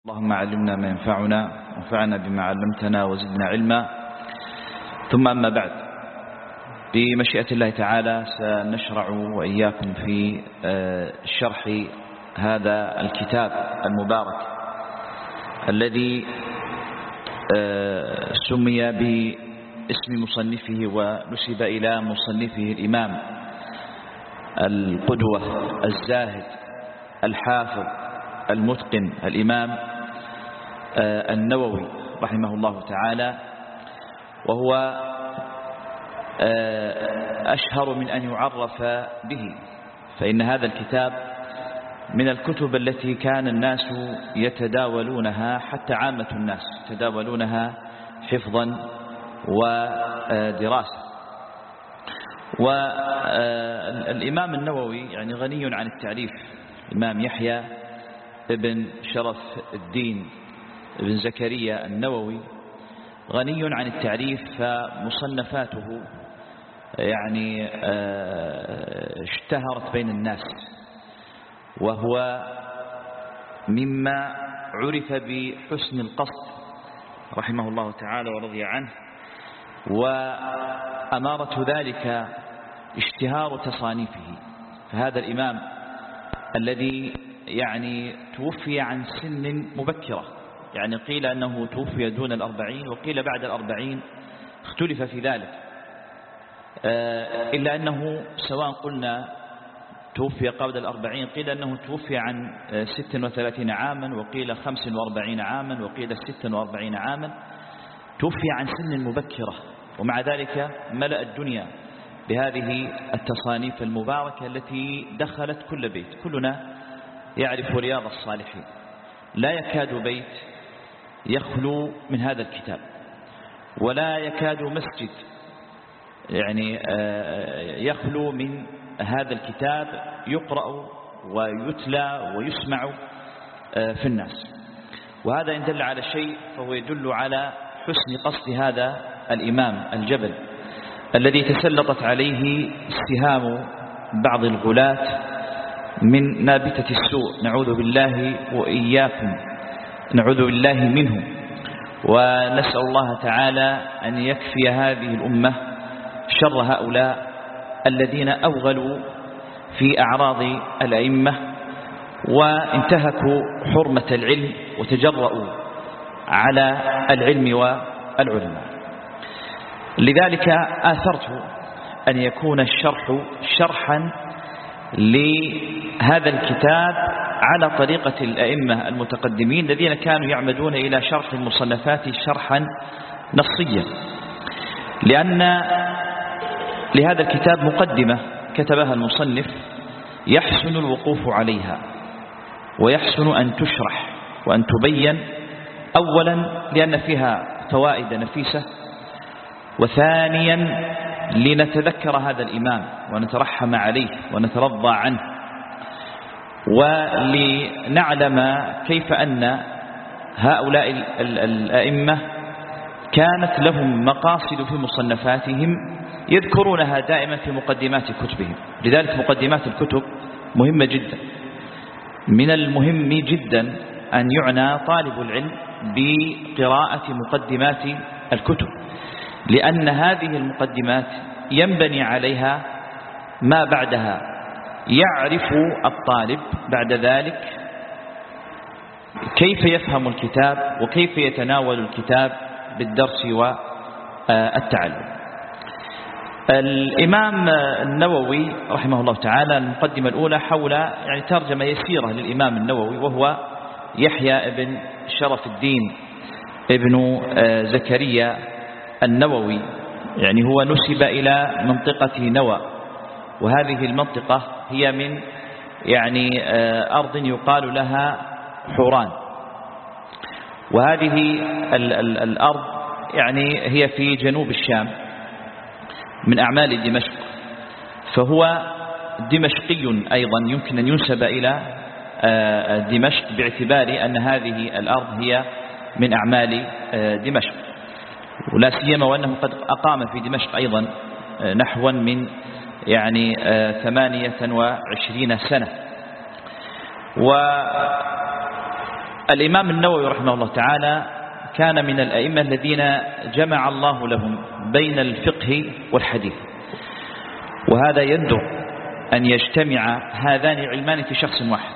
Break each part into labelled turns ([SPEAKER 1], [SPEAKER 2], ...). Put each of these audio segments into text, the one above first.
[SPEAKER 1] اللهم علمنا ما ينفعنا وانفعنا بما علمتنا وزدنا علما. ثم أما بعد، بمشيئة الله تعالى سنشرع وإياكم في شرح هذا الكتاب المبارك الذي سمي باسم مصنفه ونسب إلى مصنفه الإمام القدوة الزاهد الحافظ المتقن الإمام النووي رحمه الله تعالى، وهو أشهر من أن يعرف به، فإن هذا الكتاب من الكتب التي كان الناس يتداولونها، حتى عامة الناس يتداولونها حفظا ودراسة. والإمام النووي يعني غني عن التعريف. الإمام يحيى ابن شرف الدين ابن زكريا النووي غني عن التعريف، فمصنفاته يعني اشتهرت بين الناس، وهو مما عرف بحسن القصد رحمه الله تعالى ورضي عنه، وأمارة ذلك اشتهار تصانيفه. فهذا الإمام الذي يعني توفي عن سن مبكرة، يعني قيل أنه توفي دون 40 وقيل بعد 40، اختلف في ذلك، إلا أنه سواء قلنا توفي قبل 40 قيل أنه توفي عن 36 عاما، وقيل 45 عاما، وقيل 46 عاما. توفي عن سن مبكرة، ومع ذلك ملأ الدنيا بهذه التصانيف المباركة التي دخلت كل بيت. كلنا يعرف رياض الصالحين، لا يكاد بيت يخلو من هذا الكتاب، ولا يكاد مسجد يعني يخلو من هذا الكتاب يقرأ ويتلى ويسمع في الناس. وهذا إن دل على شيء فهو يدل على حسن قصد هذا الإمام الجبل الذي تسلطت عليه سهام بعض الغلاة من نابتة السوء، نعوذ بالله وإياكم، نعوذ بالله منه. ونسأل الله تعالى أن يكفي هذه الأمة شر هؤلاء الذين أوغلوا في أعراض الأئمة وانتهكوا حرمة العلم وتجرؤوا على العلم والعلماء. لذلك آثرت أن يكون الشرح شرحا لهذا الكتاب على طريقة الأئمة المتقدمين الذين كانوا يعمدون إلى شرح المصنفات شرحا نصيا، لأن لهذا الكتاب مقدمة كتبها المصنف يحسن الوقوف عليها، ويحسن أن تشرح وأن تبين، أولا لأن فيها فوائد نفيسة، وثانيا لنتذكر هذا الإمام ونترحم عليه ونترضى عنه، ولنعلم كيف أن هؤلاء الأئمة كانت لهم مقاصد في مصنفاتهم يذكرونها دائما في مقدمات كتبهم. لذلك مقدمات الكتب مهمة جدا. من المهم جدا أن يعنى طالب العلم بقراءة مقدمات الكتب، لأن هذه المقدمات ينبني عليها ما بعدها. يعرف الطالب بعد ذلك كيف يفهم الكتاب وكيف يتناول الكتاب بالدرس والتعلم. الإمام النووي رحمه الله تعالى المقدمة الأولى حول يعني ترجمة يسيرة للإمام النووي، وهو يحيى ابن شرف الدين ابن زكريا النووي، يعني هو نسب إلى منطقة نوى، وهذه المنطقة هي من يعني أرض يقال لها حوران، وهذه الأرض يعني هي في جنوب الشام من أعمال دمشق، فهو دمشقي أيضا، يمكن أن ينسب إلى دمشق باعتبار أن هذه الأرض هي من أعمال دمشق، ولا سيما وأنه قد أقام في دمشق أيضا نحو من يعني 28 سنة. الإمام النووي رحمه الله تعالى كان من الأئمة الذين جمع الله لهم بين الفقه والحديث، وهذا يندر أن يجتمع هذان العلمان في شخص واحد،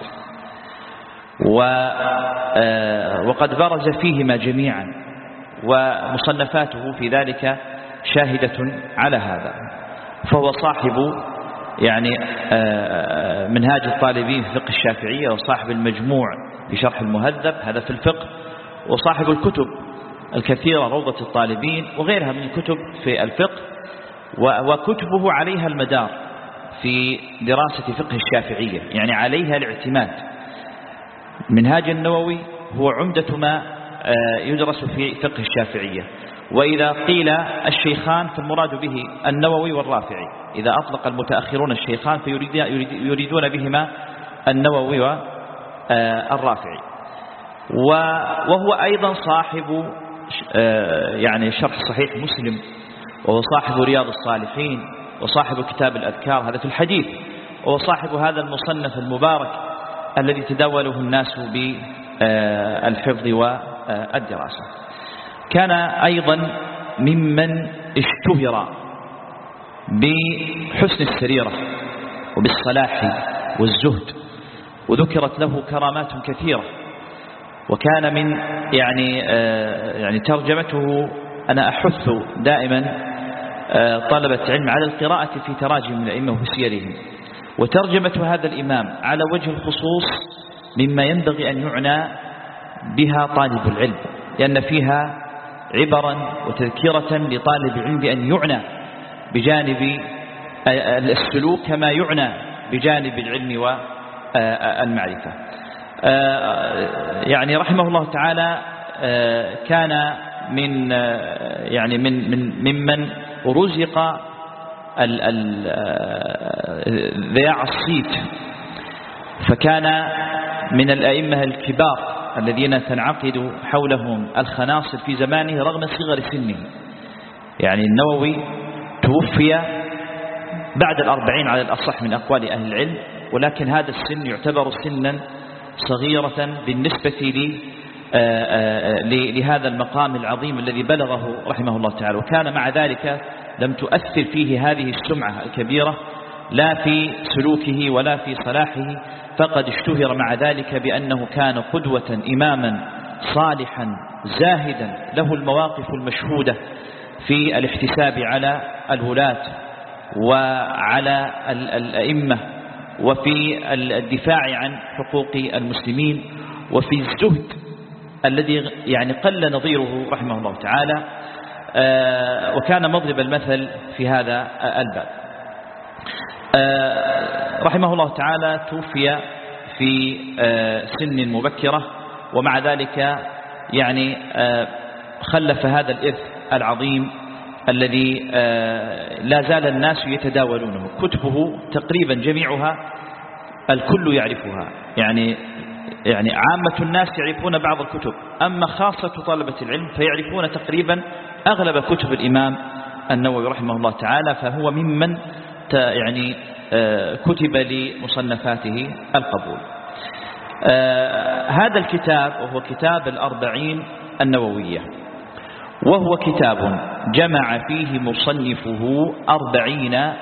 [SPEAKER 1] وقد برز فيهما جميعا، ومصنفاته في ذلك شاهدة على هذا. فهو صاحب يعني منهاج الطالبين في فقه الشافعية، وصاحب المجموع في شرح المهذب هذا في الفقه، وصاحب الكتب الكثيرة روضة الطالبين وغيرها من الكتب في الفقه، وكتبه عليها المدار في دراسة فقه الشافعية، يعني عليها الاعتماد. منهاج النووي هو عمدة ما يدرس في فقه الشافعية، وإذا قيل الشيخان فالمراد به النووي والرافعي، إذا أطلق المتأخرون الشيخان فيريدون بهما النووي والرافعي. وهو أيضا صاحب يعني شرح صحيح مسلم، وهو صاحب رياض الصالحين، وصاحب كتاب الأذكار هذا في الحديث، وهو صاحب هذا المصنف المبارك الذي تداوله الناس بالحفظ والدراسة. كان أيضا ممن اشتهر بحسن السريرة وبالصلاح والزهد، وذكرت له كرامات كثيرة، وكان من يعني ترجمته أنا أحث دائما طلبة علم على القراءة في تراجم الأئمة وفي سيرهم، وترجمة هذا الإمام على وجه الخصوص مما ينبغي أن يعنى بها طالب العلم، لأن فيها عبرا وتذكرة لطالب العلم بأن يعنى بجانب السلوك كما يعنى بجانب العلم والمعرفة. يعني رحمه الله تعالى كان من يعني ممن رزق ذياع الصيت، فكان من الأئمة الكبار الذين تنعقد حولهم الخناصر في زمانه رغم صغر سنه. يعني النووي توفي بعد 40 على الأصح من أقوال أهل العلم، ولكن هذا السن يعتبر سنا صغيرة بالنسبة لهذا المقام العظيم الذي بلغه رحمه الله تعالى. وكان مع ذلك لم تؤثر فيه هذه السمعة الكبيرة لا في سلوكه ولا في صلاحه، فقد اشتهر مع ذلك بأنه كان قدوة إماما صالحا زاهدا له المواقف المشهودة في الاحتساب على الولاة وعلى الأئمة، وفي الدفاع عن حقوق المسلمين، وفي الزهد الذي يعني قل نظيره رحمه الله تعالى، وكان مضرب المثل في هذا الباب. رحمه الله تعالى توفي في سن مبكرة، ومع ذلك يعني خلف هذا الإرث العظيم الذي لا زال الناس يتداولونه. كتبه تقريبا جميعها الكل يعرفها، يعني عامة الناس يعرفون بعض الكتب، أما خاصة طلبة العلم فيعرفون تقريبا أغلب كتب الإمام النووي رحمه الله تعالى، فهو ممن يعني كتب لمصنفاته القبول. هذا الكتاب وهو كتاب الأربعين النووية، وهو كتاب جمع فيه مصنفه 40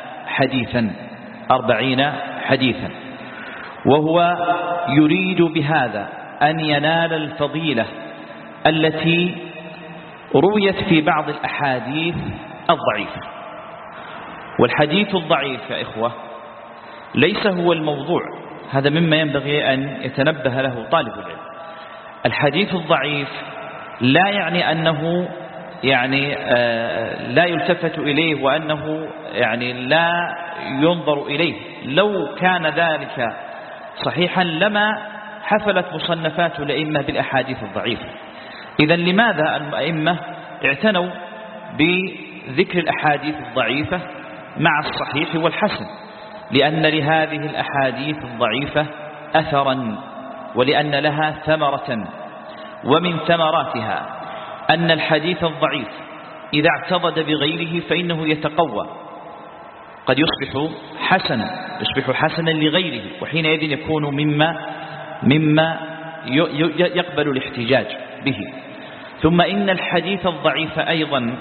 [SPEAKER 1] حديثا، وهو يريد بهذا أن ينال الفضيلة التي رويت في بعض الأحاديث الضعيفة. والحديث الضعيف يا إخوة ليس هو الموضوع، هذا مما ينبغي أن يتنبه له طالب العلم. الحديث الضعيف لا يعني أنه يعني لا يلتفت إليه وأنه يعني لا ينظر إليه، لو كان ذلك صحيحا لما حفلت مصنفات الأئمة بالأحاديث الضعيفة. إذن لماذا الأئمة اعتنوا بذكر الأحاديث الضعيفة مع الصحيح والحسن؟ لأن لهذه الأحاديث الضعيفة أثرا، ولأن لها ثمرة، ومن ثمراتها أن الحديث الضعيف إذا اعتضد بغيره فإنه يتقوى، قد يصبح حسنا لغيره، وحينئذ يكون مما يقبل الاحتجاج به. ثم إن الحديث الضعيف أيضا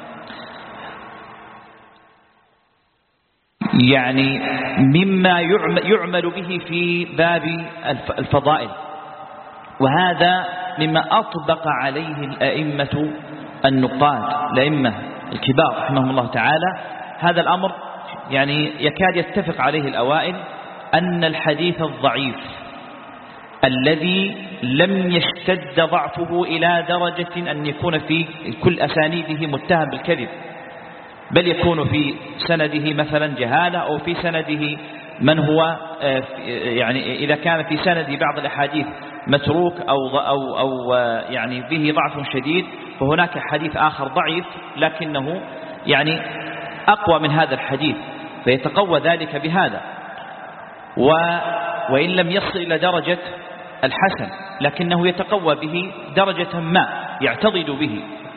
[SPEAKER 1] يعني مما يعمل به في باب الفضائل، وهذا مما أطبق عليه الأئمة النقاد الأئمة الكبار رحمهم الله تعالى. هذا الأمر يعني يكاد يتفق عليه الأوائل، أن الحديث الضعيف الذي لم يشتد ضعفه إلى درجة أن يكون في كل أسانيده متهم بالكذب، بل يكون في سنده مثلا جهالة، أو في سنده من هو يعني إذا كان في سند بعض الأحاديث متروك أو يعني به ضعف شديد، فهناك حديث آخر ضعيف لكنه يعني أقوى من هذا الحديث، فيتقوى ذلك بهذا. وإن لم يصل إلى درجة الحسن لكنه يتقوى به درجة ما يعتضد به.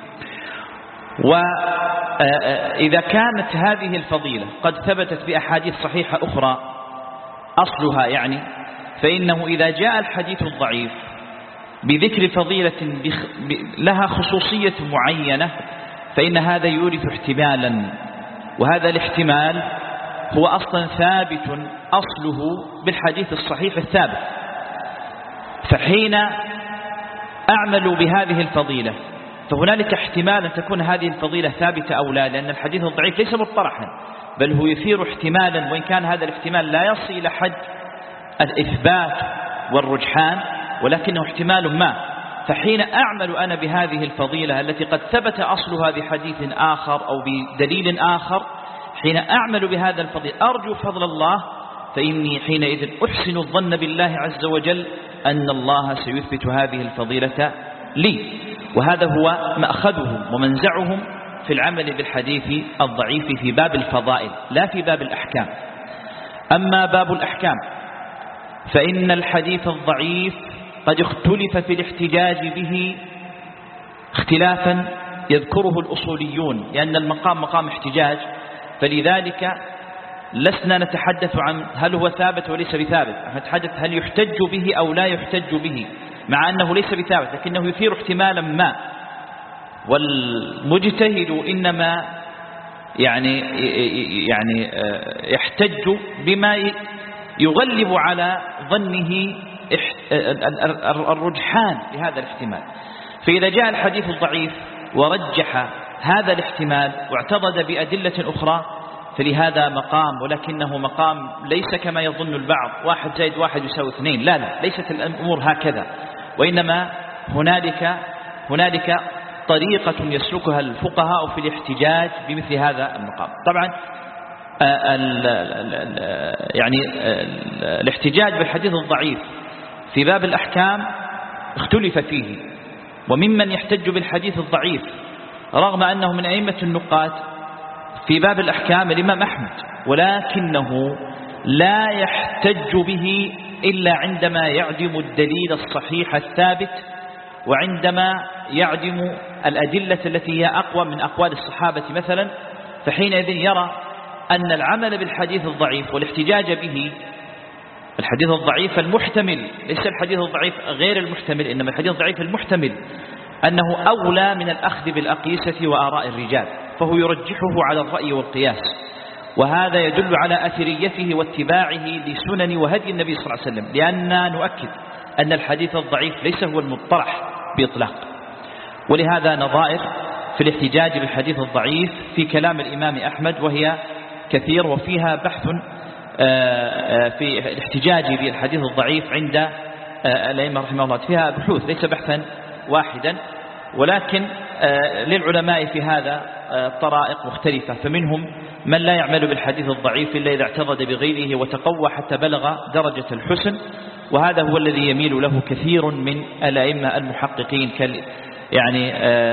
[SPEAKER 1] وإذا كانت هذه الفضيلة قد ثبتت بأحاديث صحيحة أخرى أصلها يعني، فإنه إذا جاء الحديث الضعيف بذكر فضيلة لها خصوصية معينة، فإن هذا يورث احتمالا، وهذا الاحتمال هو أصلا ثابت أصله بالحديث الصحيح الثابت. فحين أعمل بهذه الفضيلة فهنالك احتمال أن تكون هذه الفضيلة ثابتة أو لا، لأن الحديث الضعيف ليس مطرحا، بل هو يثير احتمالا، وإن كان هذا الاحتمال لا يصل إلى حد الإثبات والرجحان، ولكنه احتمال ما. فحين أعمل أنا بهذه الفضيلة التي قد ثبت أصلها بحديث آخر أو بدليل آخر، حين أعمل بهذا الفضيل أرجو فضل الله، فإني حينئذ أحسن الظن بالله عز وجل أن الله سيثبت هذه الفضيلة لي. وهذا هو مأخذهم ومنزعهم في العمل بالحديث الضعيف في باب الفضائل، لا في باب الأحكام. أما باب الأحكام فإن الحديث الضعيف قد اختلف في الاحتجاج به اختلافا يذكره الأصوليون، لأن المقام مقام احتجاج، فلذلك لسنا نتحدث عن هل هو ثابت وليس بثابت، نتحدث هل يحتج به أو لا يحتج به، مع أنه ليس بثابت لكنه يثير احتمالا ما. والمجتهد إنما يعني يحتج بما يغلب على ظنه الرجحان لهذا الاحتمال. فإذا جاء الحديث الضعيف ورجح هذا الاحتمال واعتضد بأدلة أخرى فلهذا مقام، ولكنه مقام ليس كما يظن البعض 1 زائد 1 يساوي 2، لا ليست الأمور هكذا، وإنما هنالك طريقة يسلكها الفقهاء في الاحتجاج بمثل هذا المقام. طبعا يعني الاحتجاج بالحديث الضعيف في باب الأحكام اختلف فيه، وممن يحتج بالحديث الضعيف رغم أنه من أئمة النقاد في باب الأحكام الإمام أحمد، ولكنه لا يحتج به إلا عندما يعدم الدليل الصحيح الثابت، وعندما يعدم الأدلة التي هي أقوى من أقوال الصحابة مثلا، فحينئذ يرى أن العمل بالحديث الضعيف والاحتجاج به، الحديث الضعيف المحتمل ليس الحديث الضعيف غير المحتمل، إنما الحديث الضعيف المحتمل، أنه أولى من الأخذ بالأقيسة وآراء الرجال، فهو يرجحه على الرأي والقياس. وهذا يدل على أثريته واتباعه لسنن وهدي النبي صلى الله عليه وسلم، لأننا نؤكد أن الحديث الضعيف ليس هو المطرح بإطلاق. ولهذا نظائر في الاحتجاج بالحديث الضعيف في كلام الإمام أحمد، وهي كثير، وفيها بحث في الاحتجاج بالحديث الضعيف عند الأئمة رحمه الله، فيها بحوث ليس بحثا واحدا، ولكن للعلماء في هذا طرائق مختلفة. فمنهم من لا يعمل بالحديث الضعيف إلا إذا اعتضد بغيره وتقوى حتى بلغ درجة الحسن، وهذا هو الذي يميل له كثير من الأئمة المحققين يعني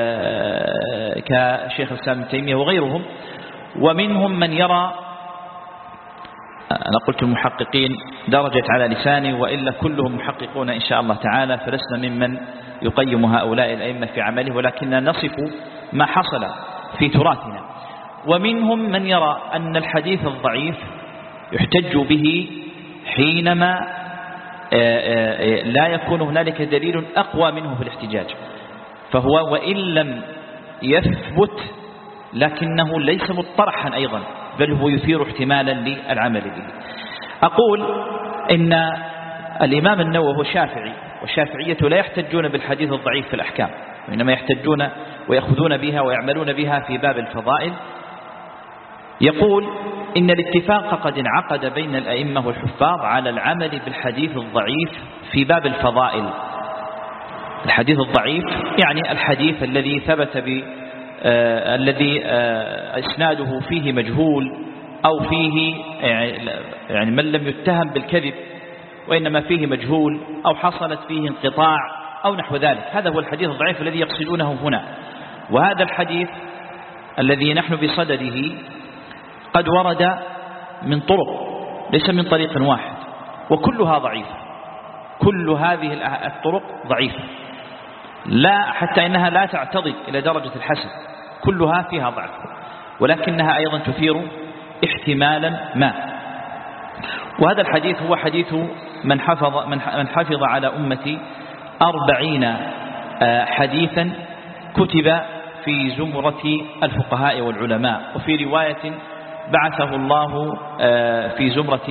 [SPEAKER 1] كشيخ الإسلام ابن تيمية وغيرهم. ومنهم من يرى، أنا قلت المحققين درجة على لساني، وإلا كلهم محققون إن شاء الله تعالى، فلسنا ممن يقيم هؤلاء الأئمة في عمله، ولكننا نصف ما حصل في تراثنا. ومنهم من يرى أن الحديث الضعيف يحتج به حينما لا يكون هنالك دليل أقوى منه في الاحتجاج، فهو وإن لم يثبت لكنه ليس مطرحا أيضا، بل هو يثير احتمالا للعمل به. أقول إن الإمام النووي هو شافعي، والشافعية لا يحتجون بالحديث الضعيف في الأحكام، وإنما يحتجون ويأخذون بها ويعملون بها في باب الفضائل. يقول إن الاتفاق قد انعقد بين الأئمة والحفاظ على العمل بالحديث الضعيف في باب الفضائل. الحديث الضعيف يعني الحديث الذي ثبت الذي إسناده فيه مجهول، أو فيه يعني من لم يتهم بالكذب وإنما فيه مجهول، أو حصلت فيه انقطاع أو نحو ذلك. هذا هو الحديث الضعيف الذي يقصدونه هنا. وهذا الحديث الذي نحن بصدده قد ورد من طرق، ليس من طريق واحد، وكلها ضعيفة. كل هذه الطرق ضعيفة، لا حتى إنها لا تعتضد إلى درجة الحسن، كلها فيها ضعف، ولكنها أيضا تثير احتمالا ما. وهذا الحديث هو حديث من حفظ على أمتي 40 حديثا كتب في زمرة الفقهاء والعلماء، وفي رواية بعثه الله في زمرة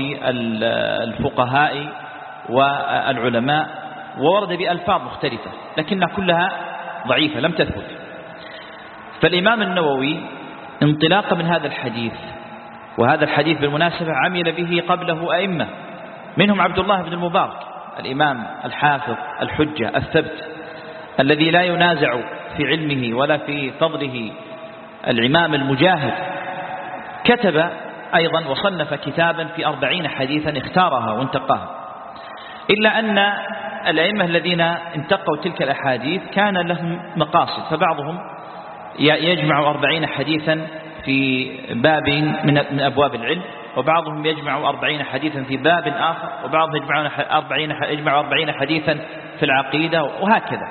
[SPEAKER 1] الفقهاء والعلماء، وورد بألفاظ مختلفة لكنها كلها ضعيفة لم تثبت. فالإمام النووي انطلاقا من هذا الحديث، وهذا الحديث بالمناسبة عمل به قبله أئمة، منهم عبد الله بن المبارك الإمام الحافظ الحجة الثبت الذي لا ينازع في علمه ولا في فضله، الإمام المجاهد، كتب أيضا وصنف كتابا في 40 حديثا اختارها وانتقاها. إلا أن الأئمة الذين انتقوا تلك الأحاديث كان لهم مقاصد، فبعضهم يجمع 40 حديثا في باب من أبواب العلم، وبعضهم يجمع 40 حديثا في باب آخر، وبعضهم يجمع 40 حديثا في العقيدة، وهكذا.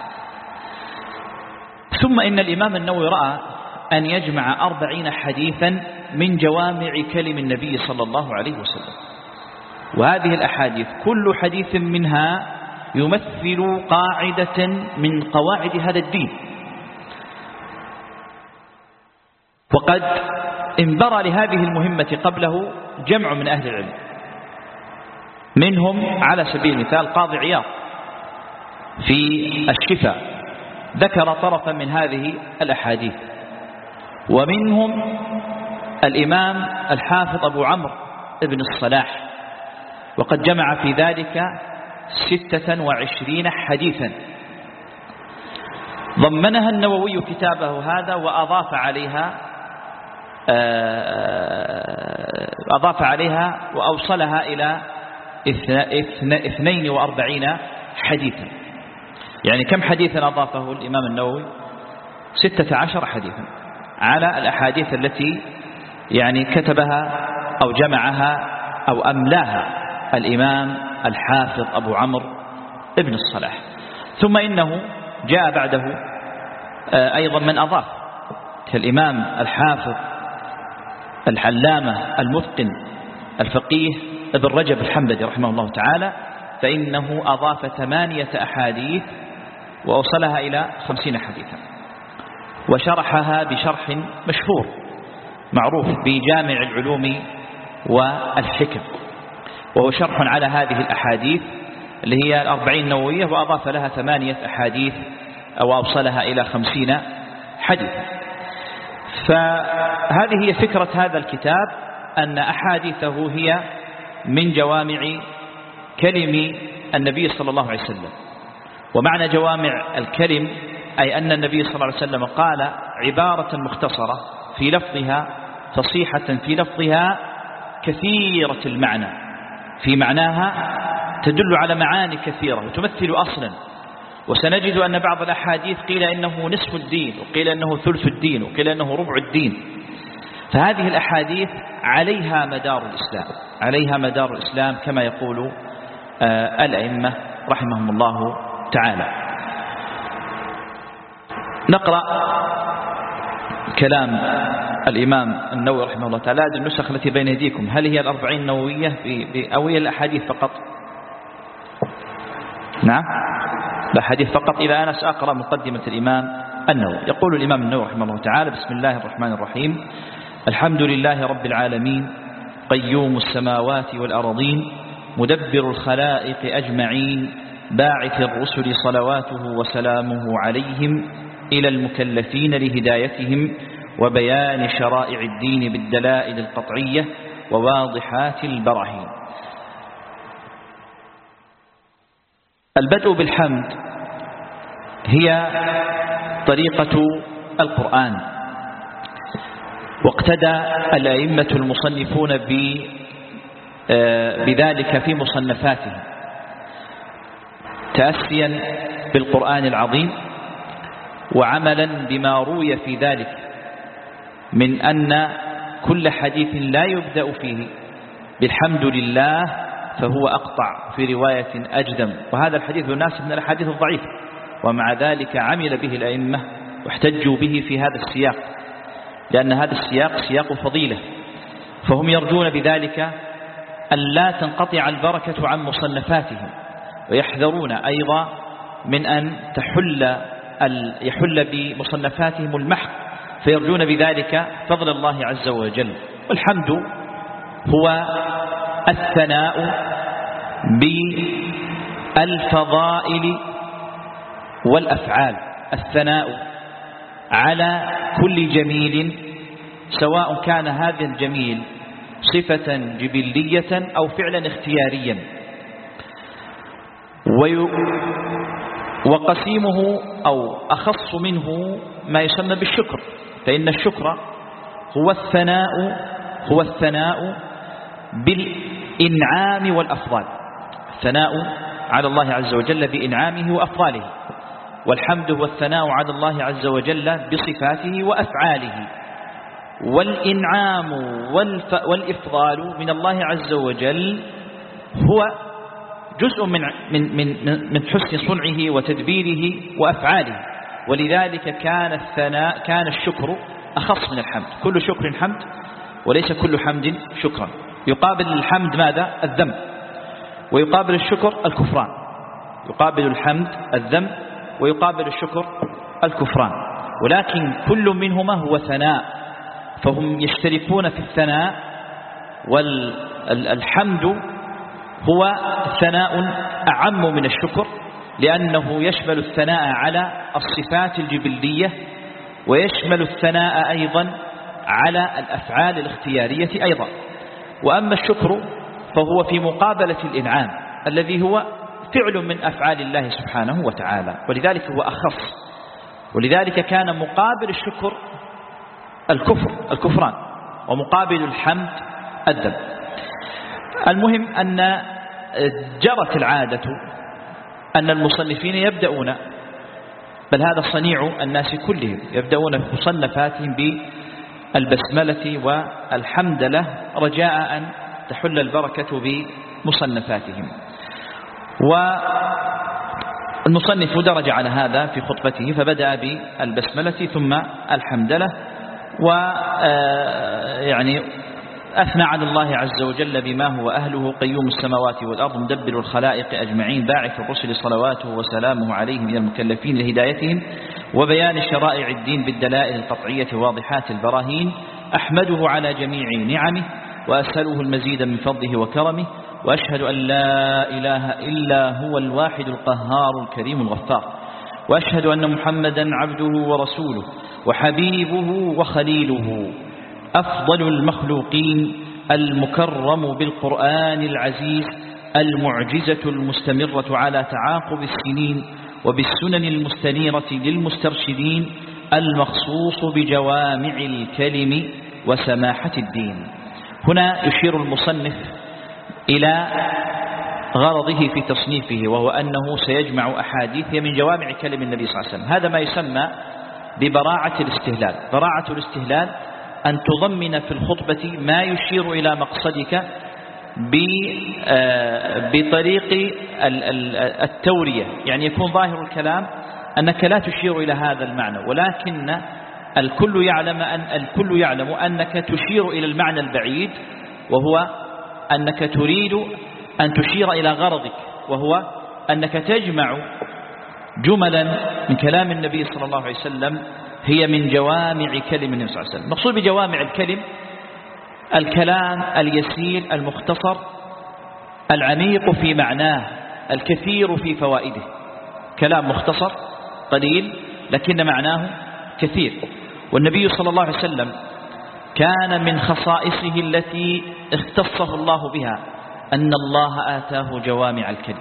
[SPEAKER 1] ثم إن الإمام النووي رأى أن يجمع 40 حديثا من جوامع كلم النبي صلى الله عليه وسلم، وهذه الأحاديث كل حديث منها يمثل قاعدة من قواعد هذا الدين. وقد انبرى لهذه المهمة قبله جمع من أهل العلم، منهم على سبيل المثال قاضي عياض في الشفاء ذكر طرفا من هذه الأحاديث، ومنهم الإمام الحافظ أبو عمرو ابن الصلاح، وقد جمع في ذلك 26 حديثا ضمنها النووي كتابه هذا، وأضاف عليها وأوصلها إلى 42 حديثا. يعني كم حديثا أضافه الإمام النووي؟ 16 حديثا على الأحاديث التي يعني كتبها أو جمعها أو أملاها الإمام الحافظ أبو عمرو ابن الصلاح. ثم إنه جاء بعده أيضا من أضاف، كالإمام الحافظ العلامة المتقن الفقيه ابن رجب الحنبلي رحمه الله تعالى، فإنه أضاف 8 أحاديث وأوصلها إلى 50 حديثا، وشرحها بشرح مشهور معروف بجامع العلوم والحكم، وهو شرح على هذه الأحاديث اللي هي 40 نووية، وأضاف لها 8 أحاديث وأوصلها إلى 50 حديثا. فهذه هي فكرة هذا الكتاب، أن أحاديثه هي من جوامع كلم النبي صلى الله عليه وسلم. ومعنى جوامع الكلم أي أن النبي صلى الله عليه وسلم قال عبارة مختصرة في لفظها، فصيحة في لفظها، كثيرة المعنى في معناها، تدل على معاني كثيرة وتمثل أصلا. وسنجد أن بعض الأحاديث قيل إنه نصف الدين، وقيل إنه ثلث الدين، وقيل إنه ربع الدين. فهذه الأحاديث عليها مدار الإسلام كما يقول الأئمة رحمهم الله تعالى. نقرأ كلام الإمام النووي رحمه الله تعالى. هذه النسخ التي بين يديكم هل هي 40 نووية أو هي الأحاديث فقط؟ نعم لا حديث فقط. إذا أنا سأقرأ مقدمة الإمام النووي. يقول الإمام النووي رحمه الله تعالى: بسم الله الرحمن الرحيم. الحمد لله رب العالمين، قيوم السماوات والأرضين، مدبر الخلائق أجمعين، باعث الرسل صلواته وسلامه عليهم إلى المكلفين لهدايتهم وبيان شرائع الدين بالدلائل القطعية وواضحات البراهين. البدء بالحمد هي طريقة القرآن، واقتدى الأئمة المصنفون بذلك في مصنفاتهم تأسيا بالقرآن العظيم، وعملا بما روي في ذلك من أن كل حديث لا يبدأ فيه بالحمد لله فهو أقطع، في رواية أجدم، وهذا الحديث يناسب من الأحاديث الضعيفة، ومع ذلك عمل به الأئمة واحتجوا به في هذا السياق، لأن هذا السياق سياق فضيلة، فهم يرجون بذلك أن لا تنقطع البركة عن مصنفاتهم، ويحذرون أيضا من أن يحل بمصنفاتهم المحق، فيرجون بذلك فضل الله عز وجل. والحمد هو الثناء بالفضائل والأفعال، الثناء على كل جميل، سواء كان هذا الجميل صفة جبلية أو فعلا اختياريا. وقسيمه أو أخص منه ما يسمى بالشكر، فإن الشكر هو الثناء بالإنعام والأفضال، الثناء على الله عز وجل بإنعامه وأفضاله، والحمد هو الثناء على الله عز وجل بصفاته وأفعاله. والإنعام والإفضال من الله عز وجل هو جزء من حسن صنعه وتدبيره وأفعاله، ولذلك كان الشكر أخص من الحمد. كل شكر حمد وليس كل حمد شكرا. يقابل الحمد ماذا؟ الذم، ويقابل الشكر الكفران. يقابل الحمد الذم ويقابل الشكر الكفران، ولكن كل منهما هو ثناء، فهم يشتركون في الثناء. والحمد هو ثناء أعم من الشكر، لأنه يشمل الثناء على الصفات الجبلية، ويشمل الثناء أيضا على الأفعال الاختيارية أيضا. وأما الشكر فهو في مقابلة الإنعام الذي هو فعل من أفعال الله سبحانه وتعالى، ولذلك هو أخص. ولذلك كان مقابل الشكر الكفران، ومقابل الحمد الذم. المهم أن جرت العادة أن المصنفين يبدأون، بل هذا صنيع الناس كلهم، يبدأون في مصنفاتهم بالبسملة والحمدلة رجاء أن تحل البركة بمصنفاتهم. والمصنف درج على هذا في خطبته، فبدأ بالبسملة ثم الحمدلة، ويعني أثنى على الله عز وجل بما هو أهله: قيوم السماوات والأرض، مدبر الخلائق أجمعين، باعث الرسل صلواته وسلامه عليهم إلى المكلفين لهدايتهم وبيان شرائع الدين بالدلائل القطعية واضحات البراهين. أحمده على جميع نعمه، وأسأله المزيد من فضله وكرمه، وأشهد أن لا إله إلا هو الواحد القهار الكريم الغفار، وأشهد أن محمدا عبده ورسوله وحبيبه وخليله، أفضل المخلوقين، المكرم بالقرآن العزيز، المعجزة المستمرة على تعاقب السنين وبالسنن المستنيرة للمسترشدين، المخصوص بجوامع الكلم وسماحة الدين. هنا يشير المصنف إلى غرضه في تصنيفه، وهو أنه سيجمع أحاديث من جوامع كلم النبي صلى الله عليه وسلم. هذا ما يسمى ببراعة الاستهلال. براعة الاستهلال أن تضمن في الخطبة ما يشير إلى مقصدك بطريق التورية، يعني يكون ظاهر الكلام أنك لا تشير إلى هذا المعنى، ولكن الكل يعلم أنك تشير إلى المعنى البعيد، وهو أنك تريد أن تشير إلى غرضك، وهو أنك تجمع جملا من كلام النبي صلى الله عليه وسلم هي من جوامع كلم النبي صلى الله عليه وسلم. المقصود بجوامع الكلم الكلام اليسير المختصر العميق في معناه الكثير في فوائده. كلام مختصر قليل لكن معناه كثير. والنبي صلى الله عليه وسلم كان من خصائصه التي اختصه الله بها أن الله آتاه جوامع الكلم،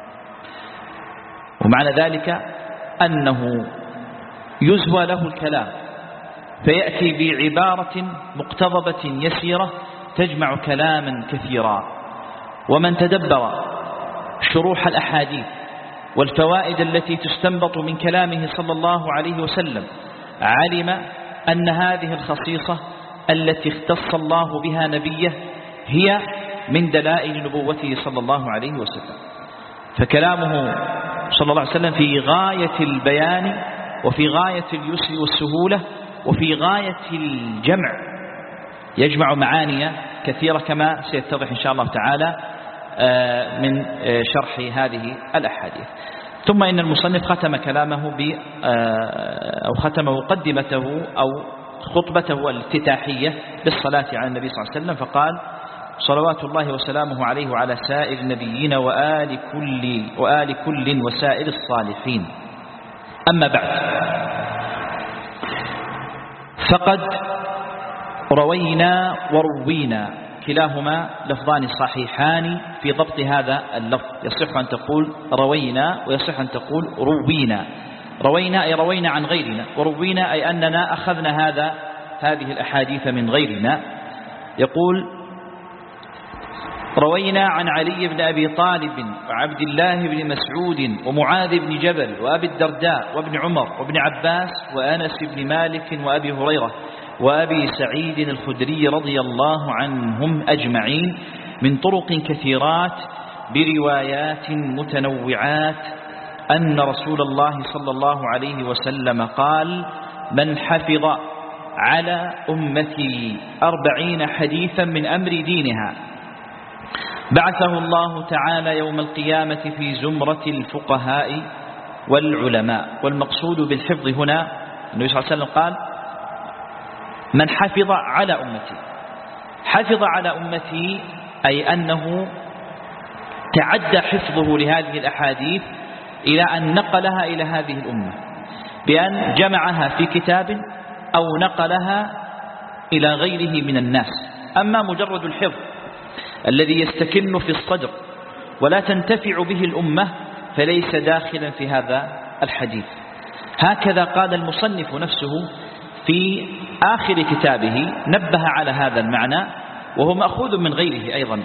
[SPEAKER 1] ومعنى ذلك أنه يزوى له الكلام فيأتي بعبارة مقتضبة يسيرة تجمع كلاما كثيرا. ومن تدبر شروح الأحاديث والفوائد التي تستنبط من كلامه صلى الله عليه وسلم علم أن هذه الخصيصة التي اختص الله بها نبيه هي من دلائل نبوته صلى الله عليه وسلم. فكلامه صلى الله عليه وسلم في غاية البيان وفي غاية اليسر والسهولة وفي غاية الجمع، يجمع معاني كثيرة كما سيتضح إن شاء الله تعالى من شرح هذه الأحاديث. ثم إن المصنف ختم كلامه أو ختم مقدمته أو خطبته الافتتاحية بالصلاة على النبي صلى الله عليه وسلم فقال: صلوات الله وسلامه عليه وعلى سائر النبيين وآل كل وسائر الصالحين. أما بعد، فقد روينا وروينا كلاهما لفظان صحيحان في ضبط هذا اللفظ. يصح أن تقول روينا ويصح أن تقول روينا. روينا أي روينا عن غيرنا، وروينا أي أننا أخذنا هذه الأحاديث من غيرنا. يقول: روينا عن علي بن أبي طالب وعبد الله بن مسعود ومعاذ بن جبل وأبي الدرداء وابن عمر وابن عباس وأنس بن مالك وأبي هريرة وأبي سعيد الخدري رضي الله عنهم أجمعين من طرق كثيرات بروايات متنوعات أن رسول الله صلى الله عليه وسلم قال: من حفظ على أمتي 40 حديثا من أمر دينها بعثه الله تعالى يوم القيامة في زمرة الفقهاء والعلماء. والمقصود بالحفظ هنا النبي صلى الله عليه وسلم قال: من حفظ على أمتي. حفظ على أمتي أي أنه تعدى حفظه لهذه الأحاديث إلى أن نقلها إلى هذه الأمة بأن جمعها في كتاب أو نقلها إلى غيره من الناس. أما مجرد الحفظ الذي يستكن في الصدر ولا تنتفع به الأمة فليس داخلا في هذا الحديث. هكذا قال المصنف نفسه في آخر كتابه، نبه على هذا المعنى وهو مأخوذ من غيره أيضا،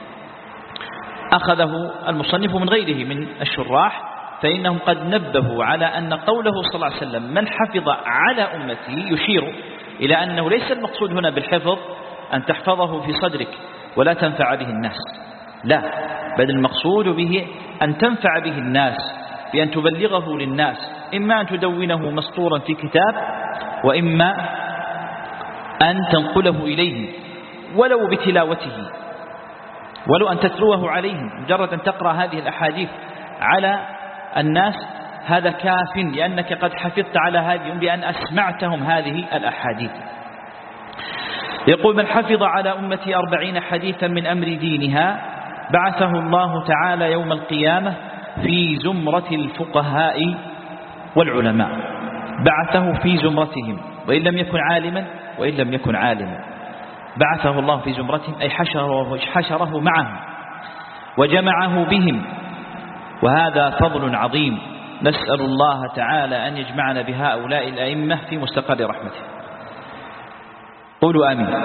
[SPEAKER 1] أخذه المصنف من غيره من الشراح، فإنهم قد نبهوا على أن قوله صلى الله عليه وسلم من حفظ على أمتي يشير إلى أنه ليس المقصود هنا بالحفظ أن تحفظه في صدرك ولا تنفع به الناس، لا، بل المقصود به أن تنفع به الناس بأن تبلغه للناس، إما أن تدونه مسطورا في كتاب وإما أن تنقله إليه ولو بتلاوته، ولو أن تتلوه عليهم. مجرد أن تقرأ هذه الأحاديث على الناس هذا كاف، لأنك قد حفظت على هذه بأن أسمعتهم هذه الأحاديث. يقول: من حفظ على أمتي 40 حديثا من أمر دينها بعثه الله تعالى يوم القيامة في زمرة الفقهاء والعلماء. بعثه في زمرتهم، وإن لم يكن عالما وإن لم يكن عالما، بعثه الله في زمرتهم أي حشره معهم وجمعه بهم، وهذا فضل عظيم. نسأل الله تعالى أن يجمعنا بهؤلاء الأئمة في مستقر رحمته. قولوا آمين.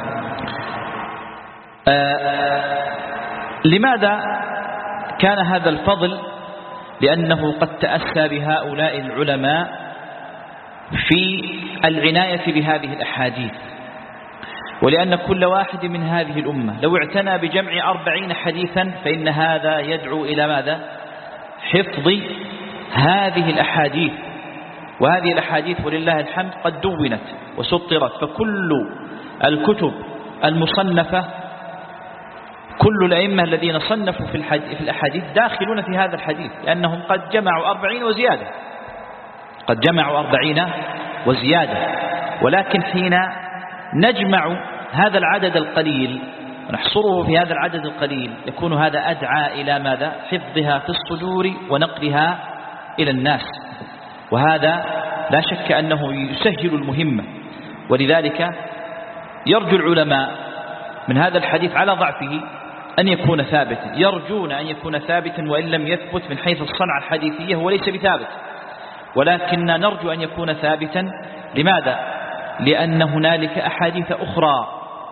[SPEAKER 1] لماذا كان هذا الفضل؟ لأنه قد تأسى بهؤلاء العلماء في العناية بهذه الأحاديث، ولأن كل واحد من هذه الأمة لو اعتنى بجمع 40 حديثا فإن هذا يدعو إلى ماذا؟ حفظ هذه الأحاديث. وهذه الأحاديث ولله الحمد قد دونت وسطرت، فكل الكتب المصنفة كل الأئمة الذين صنفوا في الأحاديث داخلون في هذا الحديث، لأنهم قد جمعوا 40 وزيادة، قد جمعوا 40 وزيادة. ولكن حين نجمع هذا العدد القليل ونحصره في هذا العدد القليل يكون هذا أدعى إلى ماذا؟ حفظها في الصدور ونقلها إلى الناس، وهذا لا شك أنه يسهل المهمة. ولذلك يرجو العلماء من هذا الحديث على ضعفه أن يكون ثابتا، يرجون أن يكون ثابتا، وإن لم يثبت من حيث الصنعة الحديثية هو ليس بثابت، ولكن نرجو أن يكون ثابتا. لماذا؟ لأن هنالك أحاديث أخرى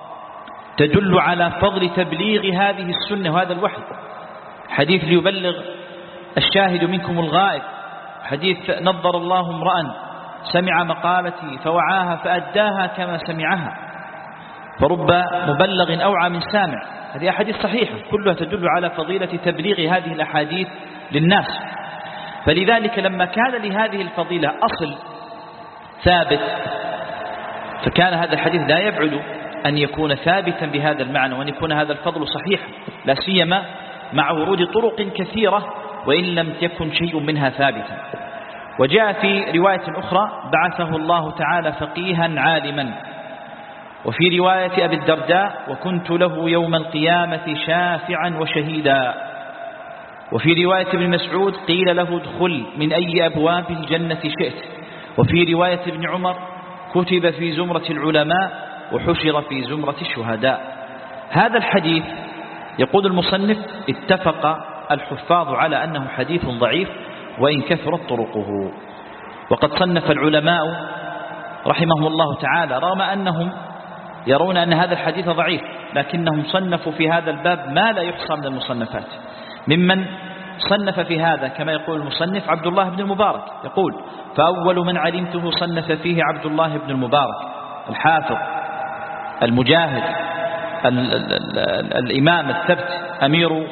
[SPEAKER 1] تدل على فضل تبليغ هذه السنة وهذا الوحي. حديث ليبلغ الشاهد منكم الغائب، حديث نظر الله امرأ سمع مقالتي فوعاها فأداها كما سمعها، فرب مبلغ أوعى من سامع. هذه أحاديث صحيحة كلها تدل على فضيلة تبليغ هذه الأحاديث للناس. فلذلك لما كان لهذه الفضيلة أصل ثابت فكان هذا الحديث لا يبعد أن يكون ثابتا بهذا المعنى، وأن يكون هذا الفضل صحيح، لا سيما مع ورود طرق كثيرة وإن لم يكن شيء منها ثابتا. وجاء في رواية أخرى بعثه الله تعالى فقيها عالما، وفي رواية أبي الدرداء وكنت له يوم القيامة شافعا وشهيدا، وفي رواية ابن مسعود قيل له ادخل من أي أبواب الجنة شئت، وفي رواية ابن عمر كتب في زمرة العلماء وحشر في زمرة الشهداء. هذا الحديث يقول المصنف اتفق الحفاظ على أنه حديث ضعيف وإن كثرت طرقه. وقد صنف العلماء رحمهم الله تعالى رغم أنهم يرون أن هذا الحديث ضعيف، لكنهم صنفوا في هذا الباب ما لا يحصى من المصنفات. ممن صنف في هذا كما يقول المصنف عبد الله بن المبارك، يقول فأول من علمته صنف فيه عبد الله بن المبارك الحافظ المجاهد الإمام الثبت أمير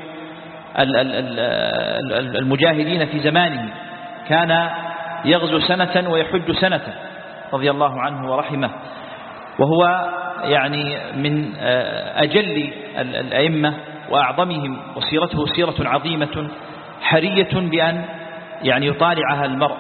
[SPEAKER 1] المجاهدين في زمانه، كان يغزو سنة ويحج سنة رضي الله عنه ورحمه، وهو يعني من أجل الأئمة وأعظمهم، وسيرته سيرة عظيمة حرية بأن يعني يطالعها المرء.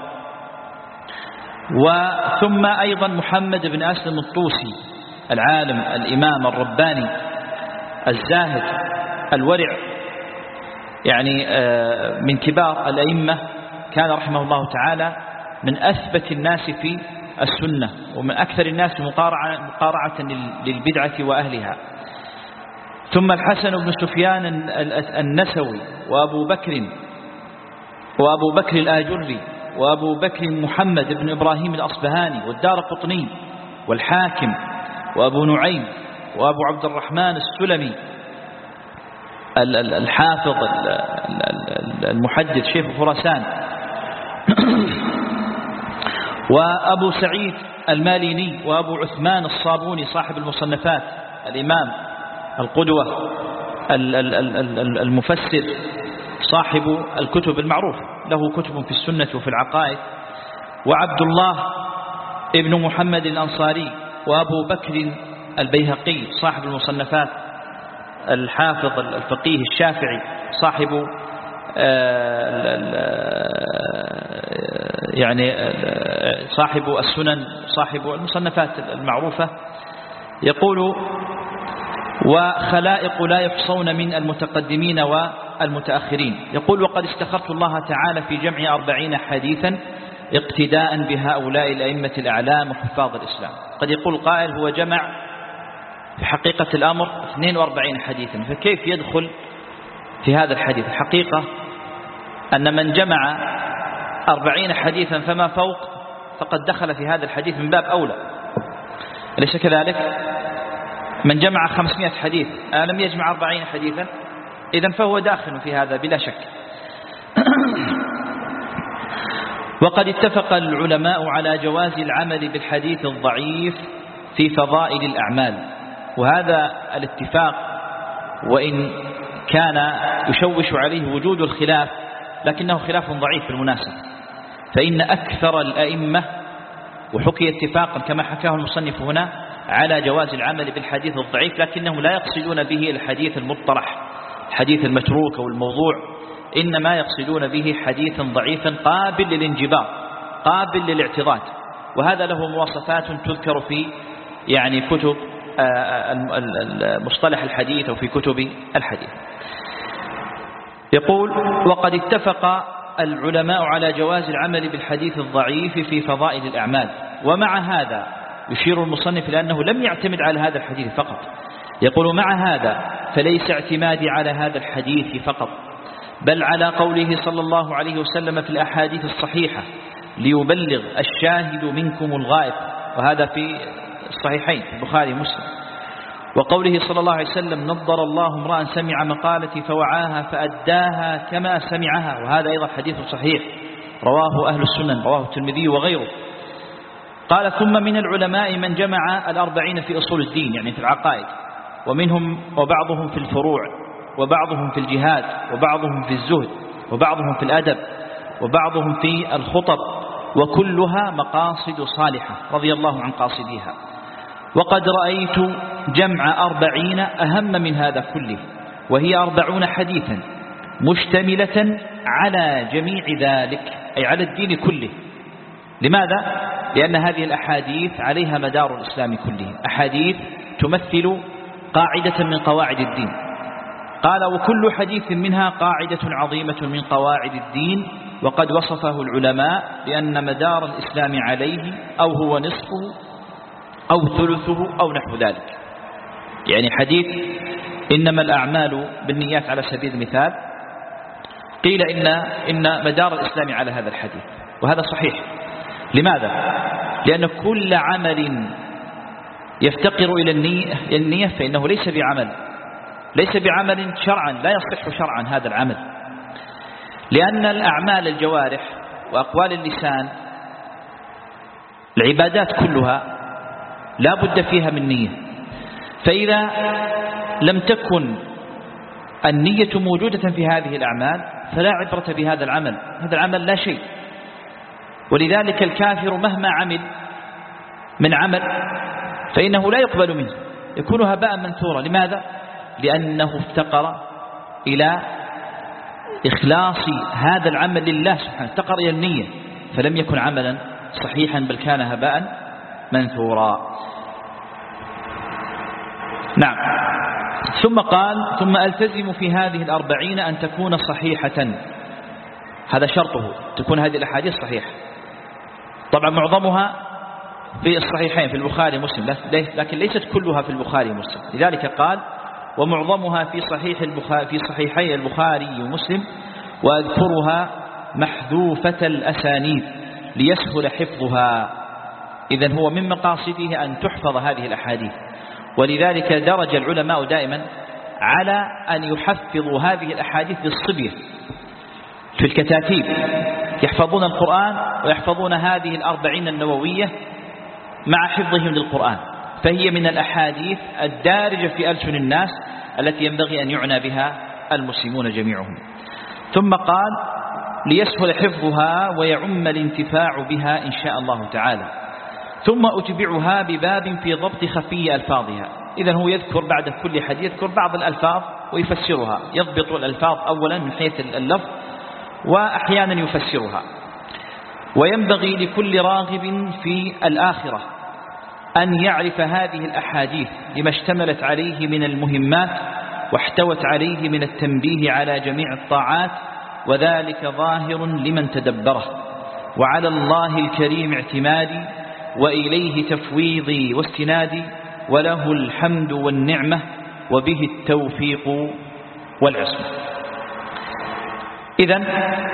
[SPEAKER 1] وثم أيضا محمد بن أسلم الطوسي العالم الإمام الرباني الزاهد الورع، يعني من كبار الأئمة، كان رحمه الله تعالى من أثبت الناس في السنة ومن أكثر الناس مقارعة للبدعة وأهلها. ثم الحسن بن سفيان النسوي وأبو بكر الآجري وأبو بكر محمد بن إبراهيم الأصبهاني والدارقطني والحاكم وأبو نعيم وأبو عبد الرحمن السلمي الحافظ المحدث شيخ خراسان وأبو سعيد الماليني وأبو عثمان الصابوني صاحب المصنفات الإمام القدوة المفسر صاحب الكتب المعروف، له كتب في السنة وفي العقائد، وعبد الله ابن محمد الأنصاري وأبو بكر البيهقي صاحب المصنفات الحافظ الفقيه الشافعي صاحب يعني صاحب السنن صاحب المصنفات المعروفة. يقول وخلائق لا يحصون من المتقدمين والمتأخرين. يقول وقد استخرت الله تعالى في جمع 40 حديثا اقتداء بهؤلاء الأئمة الأعلام وحفاظ الإسلام. قد يقول قائل هو جمع في حقيقة الأمر 42 حديثا، فكيف يدخل في هذا الحديث؟ الحقيقة أن من جمع 40 حديثا فما فوق فقد دخل في هذا الحديث من باب أولى، أليس كذلك؟ من جمع 500 حديث لم يجمع 40 حديثا، إذن فهو داخل في هذا بلا شك. وقد اتفق العلماء على جواز العمل بالحديث الضعيف في فضائل الأعمال، وهذا الاتفاق وإن كان يشوش عليه وجود الخلاف لكنه خلاف ضعيف بالمناسبة، فإن أكثر الأئمة وحكي اتفاقا كما حكاه المصنف هنا على جواز العمل بالحديث الضعيف، لكنهم لا يقصدون به الحديث المطرح الحديث المتروك أو الموضوع، إنما يقصدون به حديثا ضعيفا قابل للانجبار قابل للاعتضاد، وهذا له مواصفات تذكر في يعني كتب مصطلح الحديث أو في كتب الحديث. يقول: وقد اتفق العلماء على جواز العمل بالحديث الضعيف في فضائل الأعمال، ومع هذا يشير المصنف لأنه لم يعتمد على هذا الحديث فقط، يقول: مع هذا فليس اعتمادي على هذا الحديث فقط، بل على قوله صلى الله عليه وسلم في الأحاديث الصحيحة: ليبلغ الشاهد منكم الغائب، وهذا في الصحيحين في البخاري ومسلم. وقوله صلى الله عليه وسلم: نضر الله امرأ سمع مقالتي فوعاها فأداها كما سمعها، وهذا أيضا حديث صحيح رواه أهل السنن، رواه الترمذي وغيره. قال: ثم من العلماء من جمع 40 في أصول الدين، يعني في العقائد، وبعضهم في الفروع، وبعضهم في الجهاد، وبعضهم في الزهد، وبعضهم في الأدب، وبعضهم في الخطب، وكلها مقاصد صالحة رضي الله عن قاصديها. وقد رأيت جمع 40 أهم من هذا كله، وهي 40 حديثا مشتملة على جميع ذلك، أي على الدين كله. لماذا؟ لأن هذه الأحاديث عليها مدار الإسلام كله، أحاديث تمثل قاعدة من قواعد الدين. قال: وكل حديث منها قاعدة عظيمة من قواعد الدين، وقد وصفه العلماء بأن مدار الإسلام عليه أو هو نصفه أو ثلثه أو نحو ذلك. يعني حديث إنما الأعمال بالنيات على سبيل المثال، قيل إن مدار الإسلام على هذا الحديث، وهذا صحيح. لماذا؟ لأن كل عمل يفتقر إلى النية فإنه ليس بعمل شرعا، لا يصح شرعا هذا العمل، لأن الأعمال الجوارح وأقوال اللسان العبادات كلها لا بد فيها من نية، فإذا لم تكن النية موجودة في هذه الأعمال فلا عبرة بهذا العمل، هذا العمل لا شيء. ولذلك الكافر مهما عمل من عمل فإنه لا يقبل منه، يكون هباء منثورا. لماذا؟ لأنه افتقر إلى إخلاص هذا العمل لله سبحانه، افتقر إلى النية، فلم يكن عملا صحيحا بل كان هباء منثورا. نعم. ثم قال: ثم ألتزم في هذه 40 أن تكون صحيحة، هذا شرطه، تكون هذه الأحاديث صحيحة. طبعا معظمها في الصحيحين في البخاري ومسلم، لكن ليست كلها في البخاري ومسلم، لذلك قال: ومعظمها في صحيحي البخاري ومسلم، وأذكرها محذوفة الأسانيد ليسهل حفظها. إذن هو من مقاصده أن تحفظ هذه الأحاديث، ولذلك درج العلماء دائما على أن يحفظوا هذه الأحاديث للصبية في الكتاتيب، يحفظون القرآن ويحفظون هذه 40 النووية مع حفظهم للقرآن، فهي من الأحاديث الدارجة في ألسن الناس التي ينبغي أن يعنى بها المسلمون جميعهم. ثم قال: ليسهل حفظها ويعم الانتفاع بها إن شاء الله تعالى. ثم أتبعها بباب في ضبط خفي ألفاظها. إذن هو يذكر بعد كل حديث يذكر بعض الألفاظ ويفسرها، يضبط الألفاظ أولا من حيث اللفظ وأحيانا يفسرها. وينبغي لكل راغب في الآخرة أن يعرف هذه الأحاديث لما اشتملت عليه من المهمات واحتوت عليه من التنبيه على جميع الطاعات، وذلك ظاهر لمن تدبره. وعلى الله الكريم اعتمادي، وإليه تفويضي واستنادي، وله الحمد والنعمة، وبه التوفيق والعصمة. إذن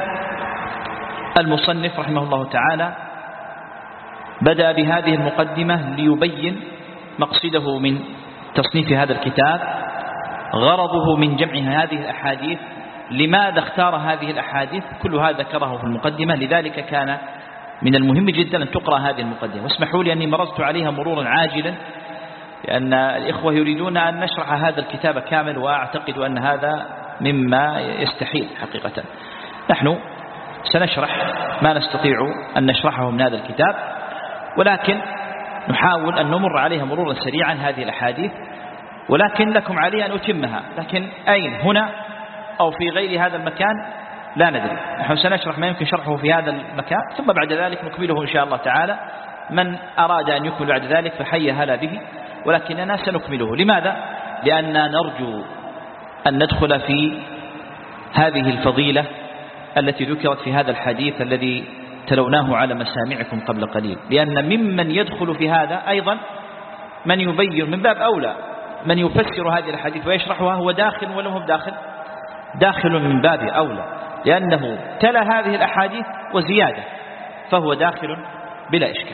[SPEAKER 1] المصنف رحمه الله تعالى بدأ بهذه المقدمة ليبين مقصده من تصنيف هذا الكتاب، غرضه من جمع هذه الأحاديث، لماذا اختار هذه الأحاديث، كل هذا ذكره في المقدمة. لذلك كان من المهم جدا أن تقرأ هذه المقدمة. واسمحوا لي أني مررت عليها مرورا عاجلا، لأن الإخوة يريدون أن نشرح هذا الكتاب كامل، وأعتقد أن هذا مما يستحيل حقيقة. نحن سنشرح ما نستطيع أن نشرحه من هذا الكتاب، ولكن نحاول أن نمر عليها مرورا سريعا هذه الأحاديث، ولكن لكم علي أن أتمها، لكن أين؟ هنا أو في غير هذا المكان لا ندري. نحن سنشرح ما يمكن شرحه في هذا المكان، ثم بعد ذلك نكمله إن شاء الله تعالى. من أراد أن يكمل بعد ذلك فحي هلا به، ولكننا سنكمله. لماذا؟ لأننا نرجو أن ندخل في هذه الفضيلة التي ذكرت في هذا الحديث الذي تلوناه على مسامعكم قبل قليل، لأن ممن يدخل في هذا أيضا من يبين من باب أولى من يفسر هذه الحديث ويشرحها هو داخل ولا هو داخل؟ داخل من باب أولى، لأنه تلا هذه الأحاديث وزيادة، فهو داخل بلا إشكال.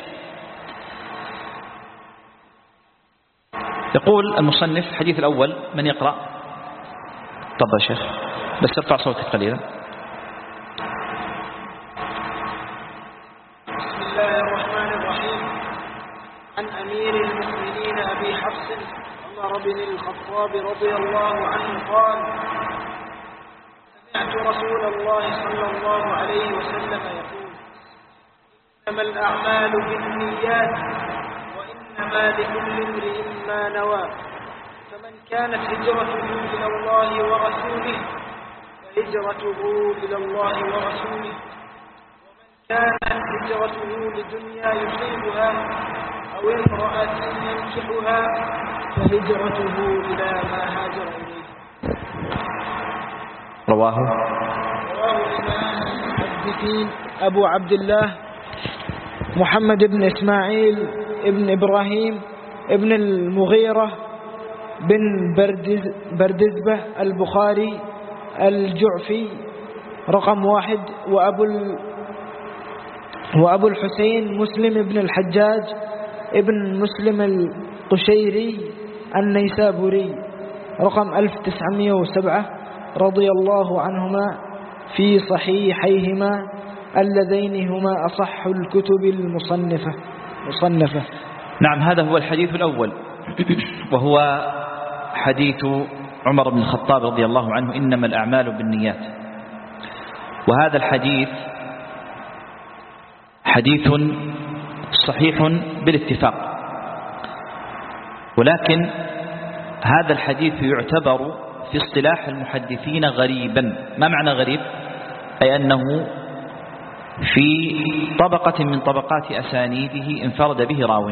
[SPEAKER 1] يقول المصنف الحديث الأول، من يقرأ؟ تفضل شيخ، بس ارفع صوتك قليلا.
[SPEAKER 2] بسم الله الرحمن الرحيم. عن أمير المؤمنين أبي حفص عمر بن الخطاب رضي الله عنه قال: سمعت رسول الله صلى الله عليه وسلم يقول: إنما الأعمال بالنيات وإنما لكل امرئ ما نوى، فمن كانت هجرته إلى الله ورسوله فهجرته إلى الله ورسوله، ومن كانت هجرته لدنيا يصيبها أو امرأة ينكحها فهجرته إلى ما هاجر إليه.
[SPEAKER 1] رواه
[SPEAKER 2] الإمام المحدثين أبو عبد الله محمد بن إسماعيل ابن إبراهيم ابن المغيرة بن بردزبة البخاري الجعفي رقم 1، وأبو الحسين مسلم بن الحجاج ابن مسلم القشيري النيسابوري رقم 1907 رضي الله عنهما في صحيحيهما اللذين هما أصح الكتب المصنفة.
[SPEAKER 1] نعم، هذا هو الحديث الأول، وهو حديث عمر بن الخطاب رضي الله عنه: إنما الأعمال بالنيات. وهذا الحديث حديث صحيح بالاتفاق، ولكن هذا الحديث يعتبر في اصطلاح المحدثين غريبا. ما معنى غريب؟ أي أنه في طبقة من طبقات أسانيده انفرد به راو،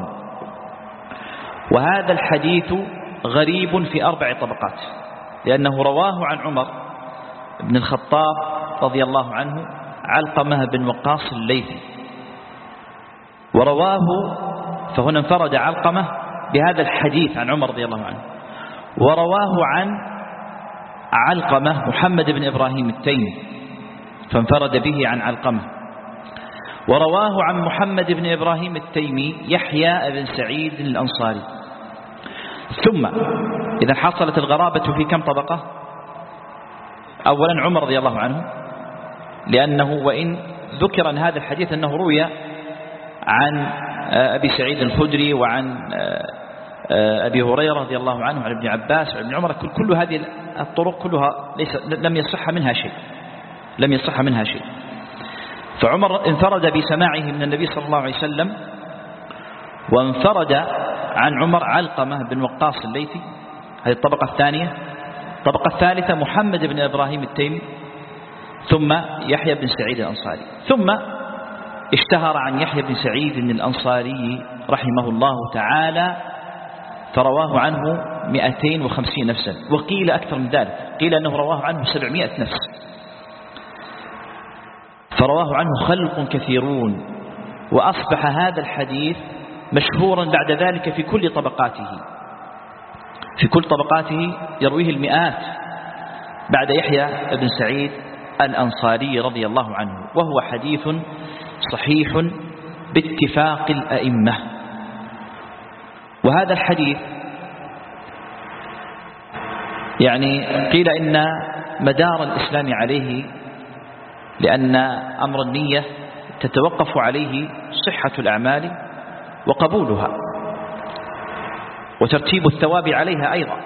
[SPEAKER 1] وهذا الحديث غريب في 4 طبقات، لأنه رواه عن عمر بن الخطاب رضي الله عنه علقمة بن وقاص الليثي، ورواه، فهنا انفرد علقمة بهذا الحديث عن عمر رضي الله عنه، ورواه عن علقمة محمد بن إبراهيم التيمي فانفرد به عن علقمة، ورواه عن محمد بن إبراهيم التيمي يحيى بن سعيد الأنصاري. ثم إذا حصلت الغرابة في كم طبقة؟ أولا عمر رضي الله عنه، لأنه وإن ذكر أن هذا الحديث أنه روي عن أبي سعيد الخدري وعن أبي هريرة رضي الله عنه وعن ابن عباس وعن ابن عمر، كل هذه الطرق كلها لم يصح منها شيء. فعمر انفرد بسماعه من النبي صلى الله عليه وسلم، وانفرد عن عمر علقمة بن وقاص الليثي، هذه الطبقة الثانية. الطبقة الثالثة محمد بن إبراهيم التيمي، ثم يحيى بن سعيد الأنصاري، ثم اشتهر عن يحيى بن سعيد الأنصاري رحمه الله تعالى فرواه عنه 250 نفسا، وقيل أكثر من ذلك، قيل أنه رواه عنه 700 نفس، فرواه عنه خلق كثيرون، وأصبح هذا الحديث مشهورا بعد ذلك في كل طبقاته يرويه المئات بعد يحيى بن سعيد الأنصاري رضي الله عنه، وهو حديث صحيح باتفاق الأئمة. وهذا الحديث يعني قيل إن مدار الإسلام عليه، لأن أمر النية تتوقف عليه صحة الأعمال وقبولها وترتيب الثواب عليها أيضا.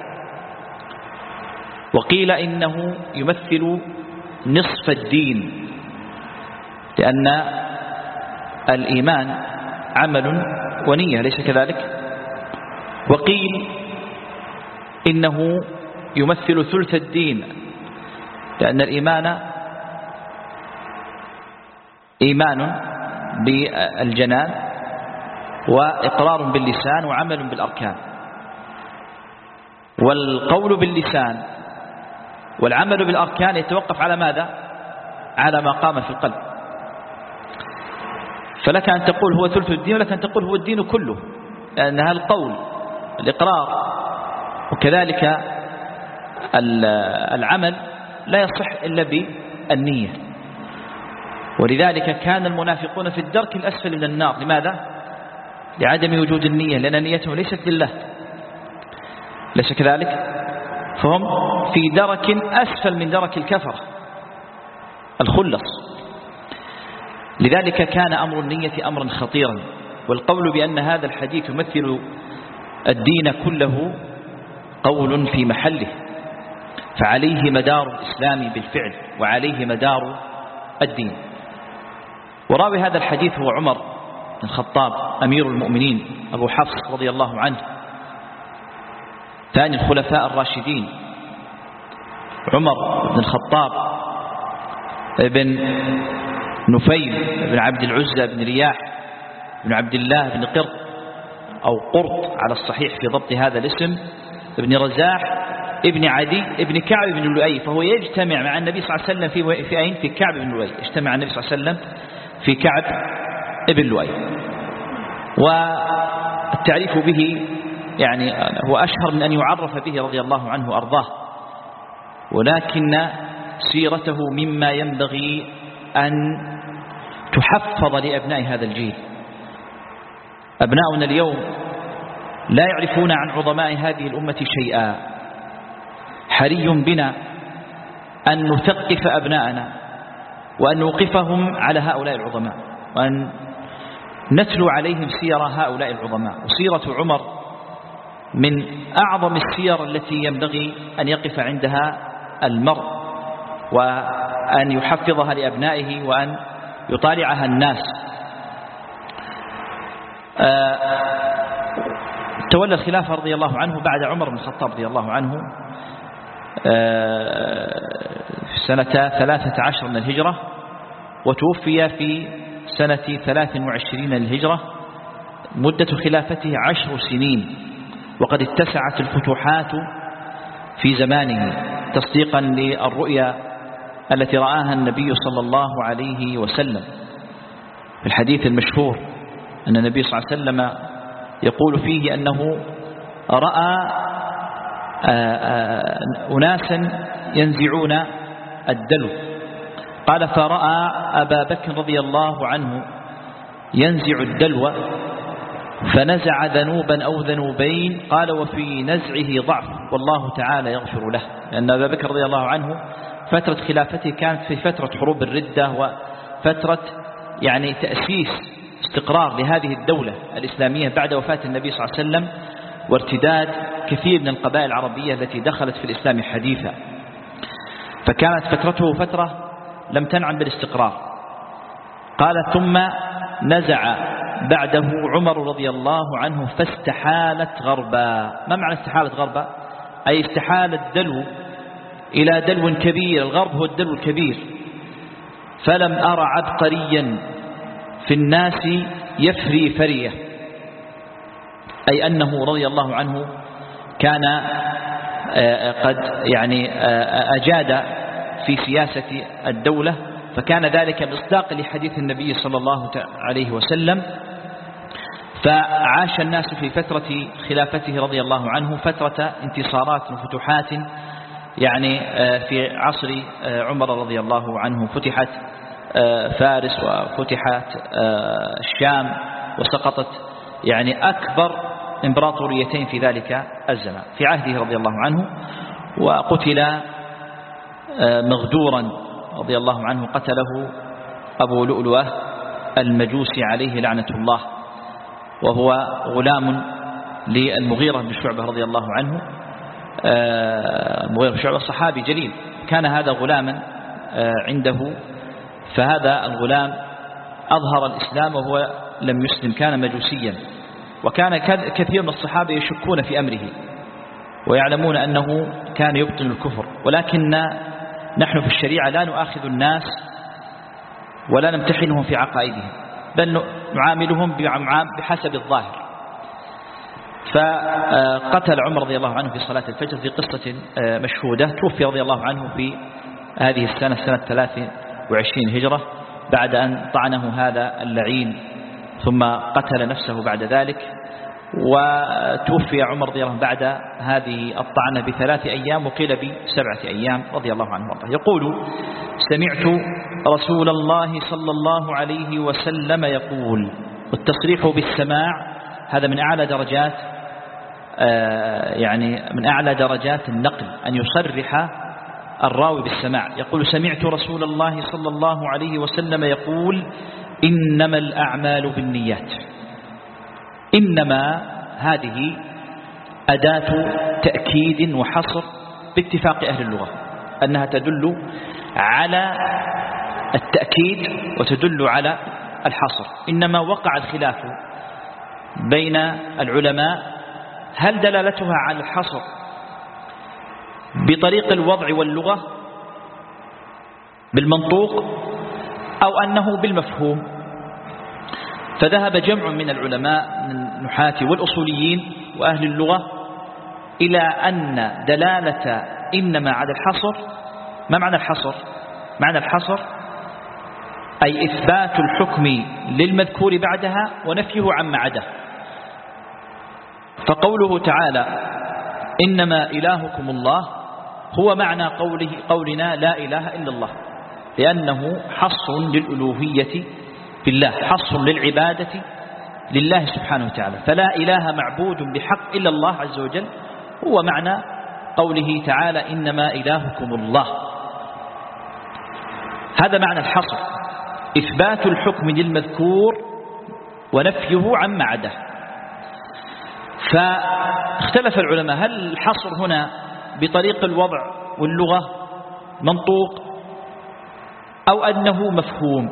[SPEAKER 1] وقيل إنه يمثل نصف الدين، لأن الإيمان عمل ونية، ليس كذلك؟ وقيل إنه يمثل ثلث الدين، لأن الإيمان إيمان بالجنان وإقرار باللسان وعمل بالأركان، والقول باللسان والعمل بالأركان يتوقف على ماذا؟ على ما قام في القلب. فلك أن تقول هو ثلث الدين، ولك أن تقول هو الدين كله، لأنها القول الإقرار وكذلك العمل لا يصح إلا بالنية. ولذلك كان المنافقون في الدرك الأسفل من النار. لماذا؟ لعدم وجود النية، لأن نيتهم ليست لله، ليس كذلك؟ فهم في درك أسفل من درك الكفرة الخلص. لذلك كان أمر النية أمرا خطيرا. والقول بأن هذا الحديث يمثل الدين كله قول في محله، فعليه مدار الإسلام بالفعل وعليه مدار الدين. وراوي هذا الحديث هو عمر بن الخطاب أمير المؤمنين أبو حفص رضي الله عنه، ثاني الخلفاء الراشدين، عمر بن الخطاب بن نفيل بن عبد العزى بن رياح بن عبد الله بن قرط أو قرط على الصحيح في ضبط هذا الاسم، ابن رزاح ابن عدي ابن كعب بن لؤي. فهو يجتمع مع النبي صلى الله عليه وسلم في أين؟ في كعب بن لؤي، يجتمع النبي صلى الله عليه وسلم في كعب بن لؤي. والتعريف به يعني هو أشهر من أن يعرف به رضي الله عنه وأرضاه، ولكن سيرته مما ينبغي أن تحفظ لأبناء هذا الجيل. أبناؤنا اليوم لا يعرفون عن عظماء هذه الأمة شيئا. حري بنا أن نثقف أبناءنا وأن نوقفهم على هؤلاء العظماء، وأن نتلو عليهم سير هؤلاء العظماء. وسيرة عمر من أعظم السير التي ينبغي أن يقف عندها المرء وأن يحفظها لأبنائه وأن يطالعها الناس. تولى الخلافة رضي الله عنه بعد عمر بن الخطاب رضي الله عنه في سنة 13 من الهجرة، وتوفي في سنة 23 للهجرة. مدة خلافته 10 سنين، وقد اتسعت الفتوحات في زمانه تصديقا للرؤيا التي رآها النبي صلى الله عليه وسلم في الحديث المشهور أن النبي صلى الله عليه وسلم يقول فيه أنه رأى أناسا ينزعون الدلو، قال فرأى أبا بكر رضي الله عنه ينزع الدلو فنزع ذنوبا أو ذنوبين، قال وفي نزعه ضعف والله تعالى يغفر له. لأن أبا بكر رضي الله عنه فترة خلافته كانت في فترة حروب الردة وفترة يعني تأسيس استقرار لهذه الدولة الإسلامية بعد وفاة النبي صلى الله عليه وسلم وارتداد كثير من القبائل العربية التي دخلت في الإسلام حديثا، فكانت فترته فترة لم تنعم بالاستقرار. قال ثم نزع بعده عمر رضي الله عنه فاستحالت غربا. ما معنى استحالت غربا؟ أي استحال الدلو إلى دلو كبير، الغرب هو الدلو الكبير. فلم أرى عبقريا في الناس يفري فرية، أي أنه رضي الله عنه كان قد يعني أجاد في سياسة الدولة، فكان ذلك مصداقا لحديث النبي صلى الله عليه وسلم. فعاش الناس في فترة خلافته رضي الله عنه فترة انتصارات وفتوحات، يعني في عصر عمر رضي الله عنه فتحت فارس وفتحت الشام، وسقطت يعني أكبر إمبراطوريتين في ذلك الزمان في عهده رضي الله عنه. وقتل مغدورا رضي الله عنه، قتله أبو لؤلؤة المجوسي عليه لعنة الله، وهو غلام للمغيرة بن شعبة رضي الله عنه. المغيرة بن شعبة صحابي جليل، كان هذا غلاما عنده، فهذا الغلام أظهر الإسلام وهو لم يسلم، كان مجوسيا، وكان كثير من الصحابة يشكون في أمره، ويعلمون أنه كان يبطل الكفر، ولكن نحن في الشريعة لا نؤاخذ الناس ولا نمتحنهم في عقائدهم، بل نعاملهم بحسب الظاهر. فقتل عمر رضي الله عنه في صلاة الفجر في قصة مشهودة. توفي رضي الله عنه في هذه السنة، سنة 23 هجرة، بعد أن طعنه هذا اللعين، ثم قتل نفسه بعد ذلك. وتوفي عمر رضي الله عنه بعد هذه الطعنة ب3 أيام، وقيل ب7 أيام رضي الله عنه وارضاه. يقول: سمعت رسول الله صلى الله عليه وسلم يقول. والتصريح بالسماع هذا من أعلى درجات من أعلى درجات النقل، أن يصرح الراوي بالسماع. يقول: سمعت رسول الله صلى الله عليه وسلم يقول: إنما الأعمال بالنيات. إنما هذه أداة تأكيد وحصر باتفاق أهل اللغة، أنها تدل على التأكيد وتدل على الحصر. إنما وقع الخلاف بين العلماء هل دلالتها على الحصر بطريق الوضع واللغة بالمنطوق أو أنه بالمفهوم. فذهب جمع من العلماء من النحاة والأصوليين وأهل اللغة إلى أن دلالة إنما على الحصر. ما معنى الحصر؟ معنى الحصر أي إثبات الحكم للمذكور بعدها ونفيه عما عداه. فقوله تعالى: إنما إلهكم الله، هو معنى قولنا لا إله إلا الله، لأنه حصر للألوهية بالله، حصر للعبادة لله سبحانه وتعالى. فلا إله معبود بحق إلا الله عز وجل، هو معنى قوله تعالى: إنما إلهكم الله. هذا معنى الحصر، إثبات الحكم للمذكور ونفيه عما عداه. فاختلف العلماء هل الحصر هنا بطريق الوضع واللغة منطوق أو أنه مفهوم.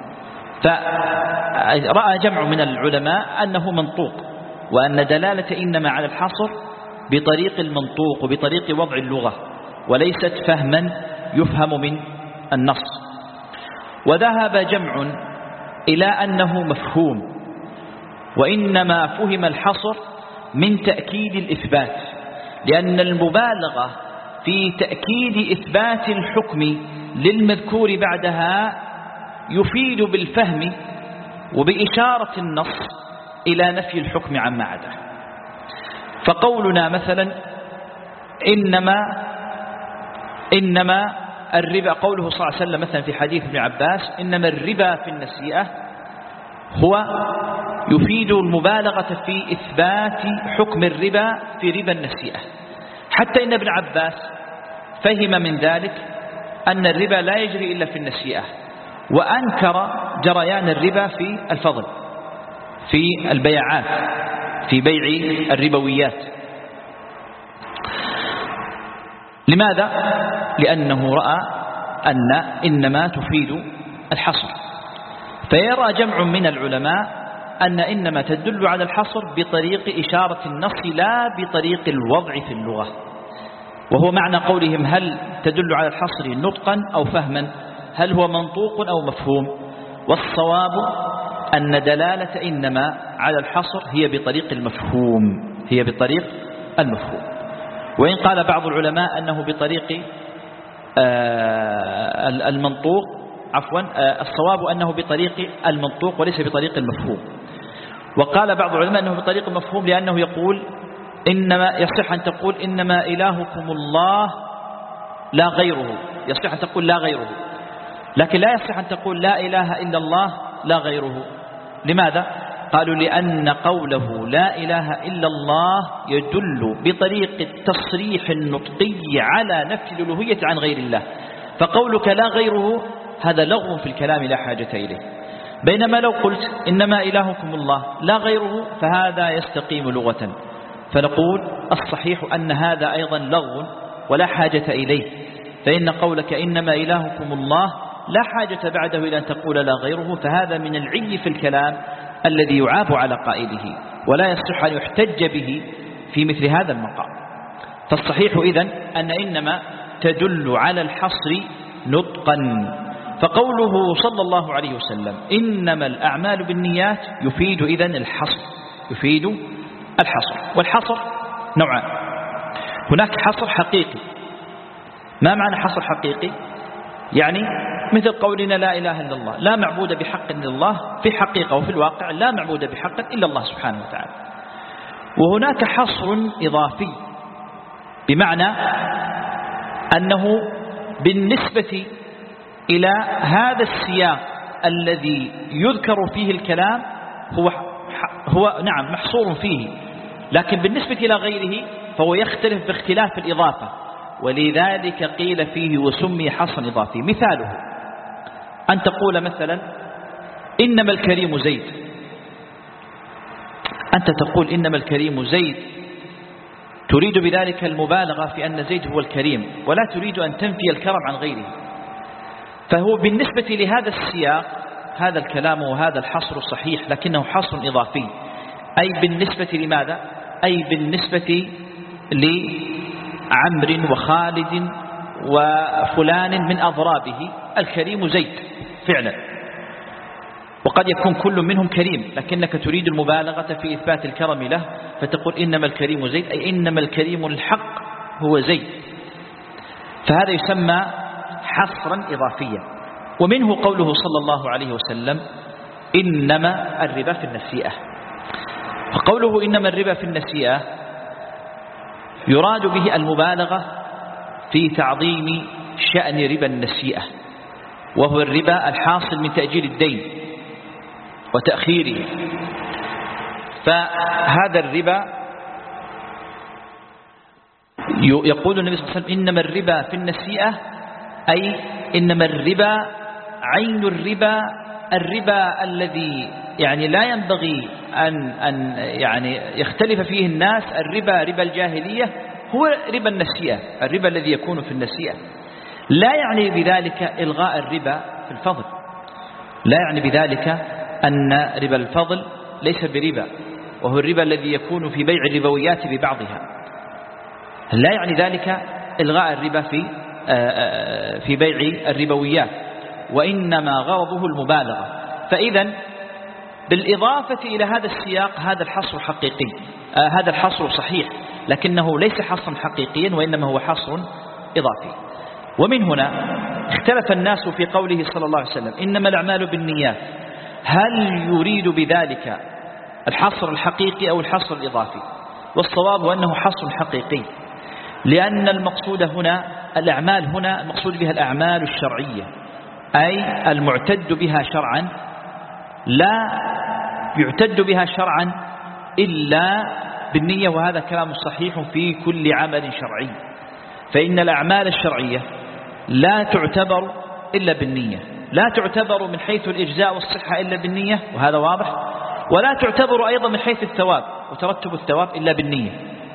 [SPEAKER 1] فرأى جمع من العلماء أنه منطوق، وأن دلالة إنما على الحصر بطريق المنطوق وبطريق وضع اللغة، وليست فهما يفهم من النص. وذهب جمع إلى أنه مفهوم، وإنما فهم الحصر من تأكيد الإثبات، لأن المبالغة في تأكيد إثبات الحكم للمذكور بعدها يفيد بالفهم وبإشارة النص إلى نفي الحكم عما عداه. فقولنا مثلا إنما الربا، قوله صلى الله عليه وسلم مثلا في حديث ابن عباس: إنما الربا في النسيئة، هو يفيد المبالغة في إثبات حكم الربا في ربا النسيئة. حتى إن ابن عباس فهم من ذلك أن الربا لا يجري إلا في النسيئة، وأنكر جريان الربا في الفضل، في البيعات، في بيع الربويات. لماذا؟ لأنه رأى أن إنما تفيد الحصر. فيرى جمع من العلماء أن إنما تدل على الحصر بطريق إشارة النص لا بطريق الوضع في اللغة، وهو معنى قولهم: هل تدل على الحصر نطقا أو فهما؟ هل هو منطوق أو مفهوم؟ والصواب أن دلالة إنما على الحصر هي بطريق المفهوم، هي بطريق المفهوم. وإن قال بعض العلماء أنه بطريق المنطوق، الصواب أنه بطريق المنطوق وليس بطريق المفهوم. وقال بعض العلماء أنه بطريق المفهوم، لأنه يقول إنما يصح أن تقول إنما إلهكم الله لا غيره، يصح أن تقول لا غيره، لكن لا يصح أن تقول لا إله إلا الله لا غيره. لماذا؟ قالوا: لأن قوله لا إله إلا الله يدل بطريق التصريح النطقي على نفي الألوهية عن غير الله، فقولك لا غيره هذا لغو في الكلام لا حاجة إليه. بينما لو قلت إنما إلهكم الله لا غيره فهذا يستقيم لغة. فنقول الصحيح أن هذا أيضا لغو ولا حاجة إليه، فإن قولك إنما إلهكم الله لا حاجة بعده إلى أن تقول لا غيره، فهذا من العي في الكلام الذي يعاب على قائله، ولا يصح أن يحتج به في مثل هذا المقام. فالصحيح إذن أن إنما تدل على الحصر نطقا. فقوله صلى الله عليه وسلم إنما الأعمال بالنيات يفيد إذن الحصر، يفيد الحصر. والحصر نوعان، هناك حصر حقيقي. ما معنى حصر حقيقي؟ يعني مثل قولنا لا إله إلا الله، لا معبود بحق إلا الله، في حقيقة وفي الواقع لا معبود بحق إلا الله سبحانه وتعالى. وهناك حصر إضافي، بمعنى أنه بالنسبة إلى هذا السياق الذي يذكر فيه الكلام هو نعم محصور فيه، لكن بالنسبة إلى غيره فهو يختلف باختلاف الإضافة، ولذلك قيل فيه وسمي حصر إضافي. مثاله أن تقول مثلا إنما الكريم زيد، أنت تقول إنما الكريم زيد، تريد بذلك المبالغة في أن زيد هو الكريم، ولا تريد أن تنفي الكرم عن غيره. فهو بالنسبة لهذا السياق هذا الكلام وهذا الحصر صحيح، لكنه حصر إضافي. أي بالنسبة لماذا؟ أي بالنسبة لعمر وخالد وفلان من أضرابه الكريم زيد فعلا، وقد يكون كل منهم كريم، لكنك تريد المبالغة في إثبات الكرم له، فتقول إنما الكريم زيد، أي إنما الكريم الحق هو زيد. فهذا يسمى حصرا إضافيا. ومنه قوله صلى الله عليه وسلم إنما الربا في النسيئة. فقوله إنما الربا في النسيئة يراد به المبالغة في تعظيم شأن ربا النسيئة، وهو الربا الحاصل من تأجيل الدين وتأخيره. فهذا الربا يقول النبي صلى الله عليه وسلم إنما الربا في النسيئة، أي إنما الربا عين الربا، الربا الذي يعني لا ينبغي أن يعني يختلف فيه الناس. الربا ربا الجاهلية هو ربا النسيئة، الربا الذي يكون في النسيئة. لا يعني بذلك إلغاء الربا في الفضل، لا يعني بذلك أن ربا الفضل ليس بربا، وهو الربا الذي يكون في بيع الربويات ببعضها. لا يعني ذلك إلغاء الربا في بيع الربويات، وإنما غرضه المبالغة. فإذا بالإضافة إلى هذا السياق هذا الحصر حقيقي، هذا الحصر صحيح، لكنه ليس حصرا حقيقيا، وإنما هو حصر إضافي. ومن هنا اختلف الناس في قوله صلى الله عليه وسلم إنما الأعمال بالنيات، هل يريد بذلك الحصر الحقيقي أو الحصر الإضافي؟ والصواب أنه حصر حقيقي، لأن المقصود هنا الأعمال، هنا المقصود بها الأعمال الشرعية، أي المعتد بها شرعا، لا يعتد بها شرعا إلا بالنية، وهذا كلام صحيح في كل عمل شرعي. فإن الأعمال الشرعية لا تعتبر إلا بالنية، لا تعتبر من حيث الإجزاء والصحة إلا بالنية، وهذا واضح، ولا تعتبر أيضا من حيث الثواب وترتب الثواب إلا بالنية.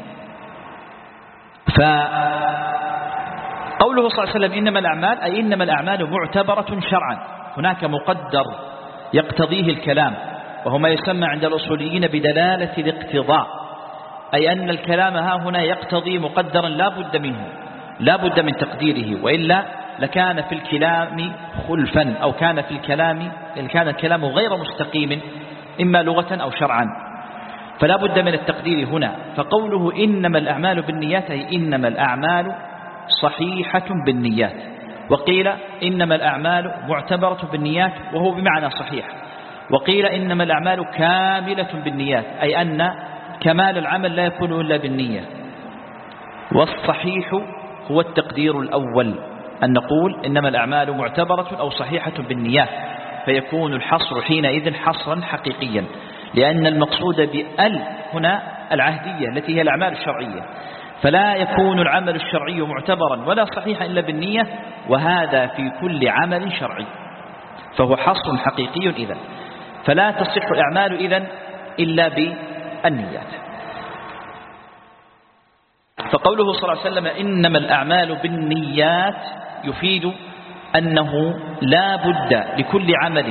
[SPEAKER 1] فقوله صلى الله عليه وسلم إنما الأعمال، أي إنما الأعمال معتبرة شرعا، هناك مقدر يقتضيه الكلام، وهو ما يسمى عند الأصوليين بدلالة الاقتضاء، أي أن الكلام ها هنا يقتضي مقدرا لا بد منه، لا بد من تقديره، وإلا لكان في الكلام خلفا، أو كان الكلام غير مستقيم إما لغة أو شرعا، فلا بد من التقدير هنا. فقوله إنما الأعمال بالنيات، أي إنما الأعمال صحيحة بالنيات. وقيل إنما الأعمال معتبرة بالنيات، وهو بمعنى صحيح. وقيل إنما الأعمال كاملة بالنيات، أي أن كمال العمل لا يكون إلا بالنية. والصحيح هو التقدير الأول، أن نقول إنما الأعمال معتبرة أو صحيحة بالنيات، فيكون الحصر حينئذ حصرا حقيقيا، لأن المقصود بأل هنا العهدية التي هي الأعمال الشرعية، فلا يكون العمل الشرعي معتبرا ولا صحيحا إلا بالنية، وهذا في كل عمل شرعي، فهو حصر حقيقي إذن. فلا تصح الأعمال إذن إلا بالنيات. فقوله صلى الله عليه وسلم إنما الأعمال بالنيات يفيد أنه لا بد لكل عمل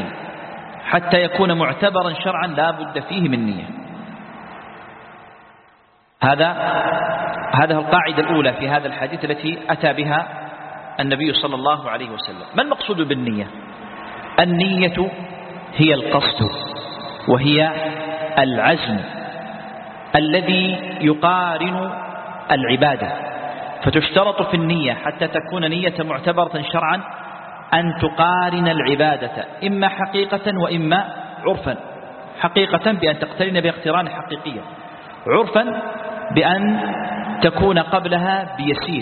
[SPEAKER 1] حتى يكون معتبرا شرعا لا بد فيه من نية. هذا القاعدة الأولى في هذا الحديث التي أتى بها النبي صلى الله عليه وسلم. ما المقصود بالنية؟ النية هي القصد، وهي العزم الذي يقارن العبادة. فتشترط في النية حتى تكون نية معتبرة شرعا أن تقارن العبادة إما حقيقة وإما عرفا. حقيقة بأن تقترن باقتران حقيقية، عرفا بأن تكون قبلها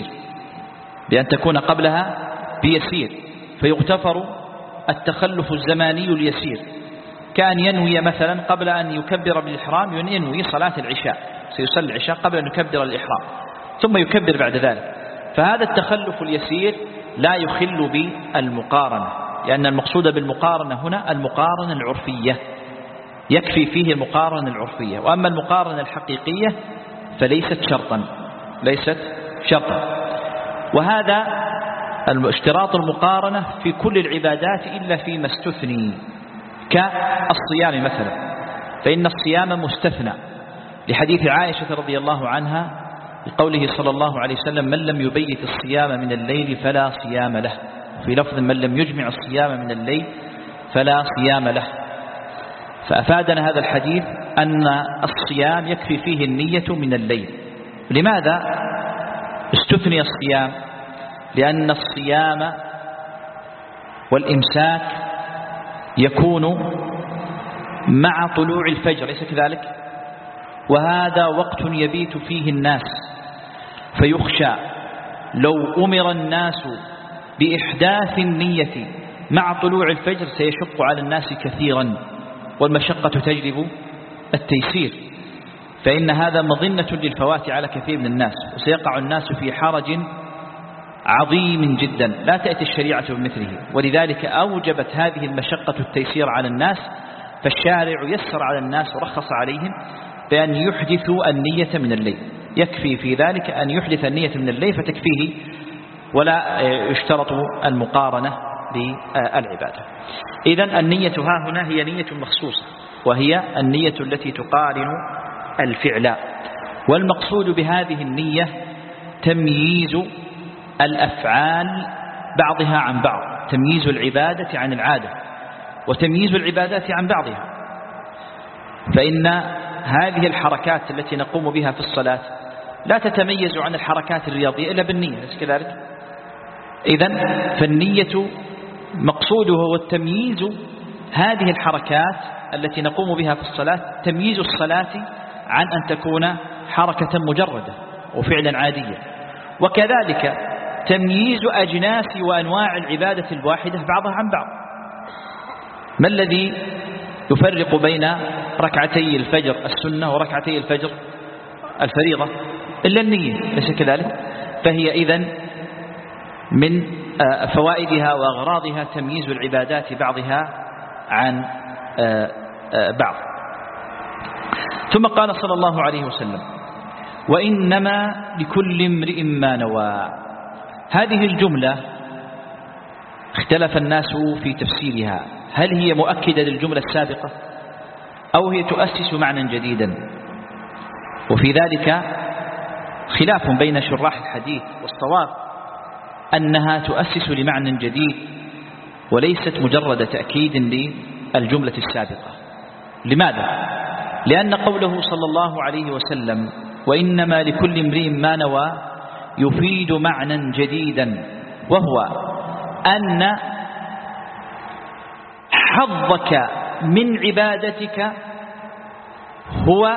[SPEAKER 1] بيسير، فيغتفر التخلف الزماني اليسير، كان ينوي مثلا قبل أن يكبر بالإحرام ينوي صلاة العشاء، سيصلي العشاء قبل أن يكبر الإحرام ثم يكبر بعد ذلك. فهذا التخلف اليسير لا يخل بالمقارنة، لأن المقصود بالمقارنة هنا المقارنة العرفية، يكفي فيه المقارنة العرفية. وأما المقارنة الحقيقية فليست شرطا. وهذا اشتراط المقارنة في كل العبادات إلا فيما استثني، كالصيام مثلا، فإن الصيام مستثنى لحديث عائشة رضي الله عنها لقوله صلى الله عليه وسلم: من لم يبيت الصيام من الليل فلا صيام له، في لفظ: من لم يجمع الصيام من الليل فلا صيام له. فأفادنا هذا الحديث أن الصيام يكفي فيه النية من الليل. لماذا استثني الصيام؟ لأن الصيام والإمساك يكون مع طلوع الفجر، ليس كذلك؟ وهذا وقت يبيت فيه الناس، فيخشى لو أمر الناس بإحداث النية مع طلوع الفجر سيشق على الناس كثيرا، والمشقة تجلب التيسير، فإن هذا مظنة للفوات على كثير من الناس، وسيقع الناس في حرج عظيم جدا لا تأتي الشريعة بمثله. ولذلك أوجبت هذه المشقة التيسير على الناس، فالشارع يسر على الناس ورخص عليهم بأن يحدثوا النية من الليل، يكفي في ذلك أن يحدث النية من الليل فتكفيه، ولا يشترط المقارنة بالعبادة. إذن النية ها هنا هي نية مخصوصة، وهي النية التي تقارن الفعل. والمقصود بهذه النية تمييز الأفعال بعضها عن بعض، تمييز العبادة عن العادة، وتمييز العبادات عن بعضها. فإن هذه الحركات التي نقوم بها في الصلاة لا تتميز عن الحركات الرياضية إلا بالنية، ليس كذلك؟ إذن فالنية مقصودها هو التمييز هذه الحركات التي نقوم بها في الصلاة، تمييز الصلاة عن أن تكون حركة مجردة وفعلا عادية، وكذلك تمييز أجناس وأنواع العبادة الواحدة بعضها عن بعض. ما الذي يفرق بين ركعتي الفجر السنة وركعتي الفجر الفريضة؟ إلا النية، ليس كذلك؟ فهي إذن من فوائدها وأغراضها تمييز العبادات بعضها عن بعض. ثم قال صلى الله عليه وسلم: وإنما لكل امرئ ما نوى. هذه الجملة اختلف الناس في تفسيرها، هل هي مؤكدة للجملة السابقة أو هي تؤسس معنى جديدا؟ وفي ذلك خلاف بين شراح الحديث، والصواب أنها تؤسس لمعنى جديد وليست مجرد تأكيد للجملة السابقة. لماذا؟ لأن قوله صلى الله عليه وسلم: وإنما لكل امرئ ما نوى يفيد معنى جديدا، وهو أن حظك من عبادتك هو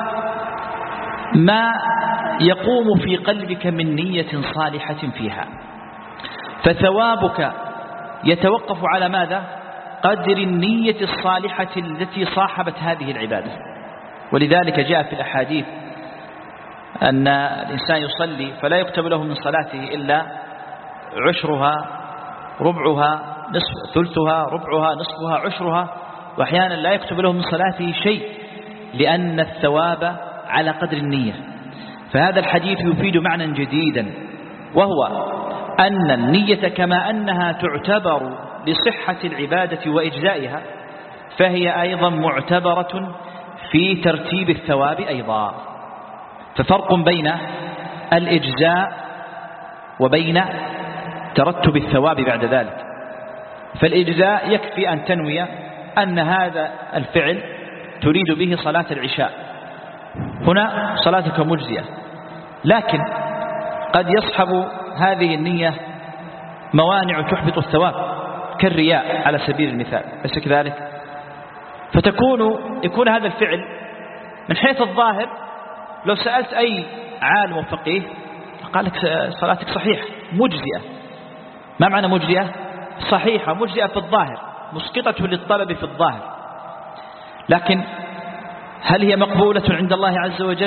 [SPEAKER 1] ما يقوم في قلبك من نية صالحة فيها، فثوابك يتوقف على ماذا؟ قدر النية الصالحة التي صاحبت هذه العبادة. ولذلك جاء في الأحاديث أن الإنسان يصلي فلا يكتب له من صلاته إلا عشرها، ربعها، نصف، ثلثها، ربعها، نصفها، عشرها، وأحيانا لا يكتب له من صلاته شيء، لأن الثواب على قدر النية. فهذا الحديث يفيد معنى جديدا، وهو أن النية كما أنها تعتبر لصحة العبادة وإجزائها، فهي أيضا معتبرة في ترتيب الثواب أيضا. ففرق بين الإجزاء وبين ترتب الثواب بعد ذلك. فالإجزاء يكفي أن تنوي أن هذا الفعل تريد به صلاة العشاء، هنا صلاتك مجزئة، لكن قد يصحب هذه النية موانع تحبط الثواب كالرياء على سبيل المثال، بس كذلك، يكون هذا الفعل من حيث الظاهر لو سألت أي عالم وفقيه قال لك صلاتك صحيحة مجزئة. ما معنى مجزئة؟ صحيحة، مجزئة في الظاهر، مسقطة للطلب في الظاهر، لكن هل هي مقبولة عند الله عز وجل؟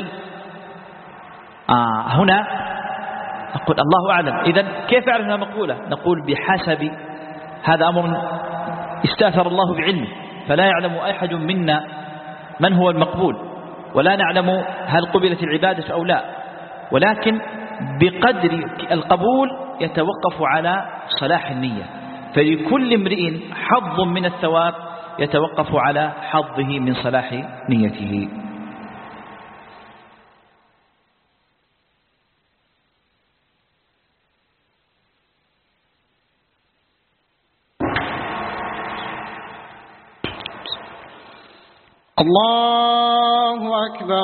[SPEAKER 1] هنا نقول الله أعلم. إذن كيف أعرف أنها مقبولة؟ نقول بحسب، هذا أمر استأثر الله بعلمه، فلا يعلم أحد منا من هو المقبول، ولا نعلم هل قبلت العبادة أو لا، ولكن بقدر القبول يتوقف على صلاح النية، فلكل امرئ حظ من الثواب يتوقف على حظه من صلاح نيته.
[SPEAKER 2] الله أكبر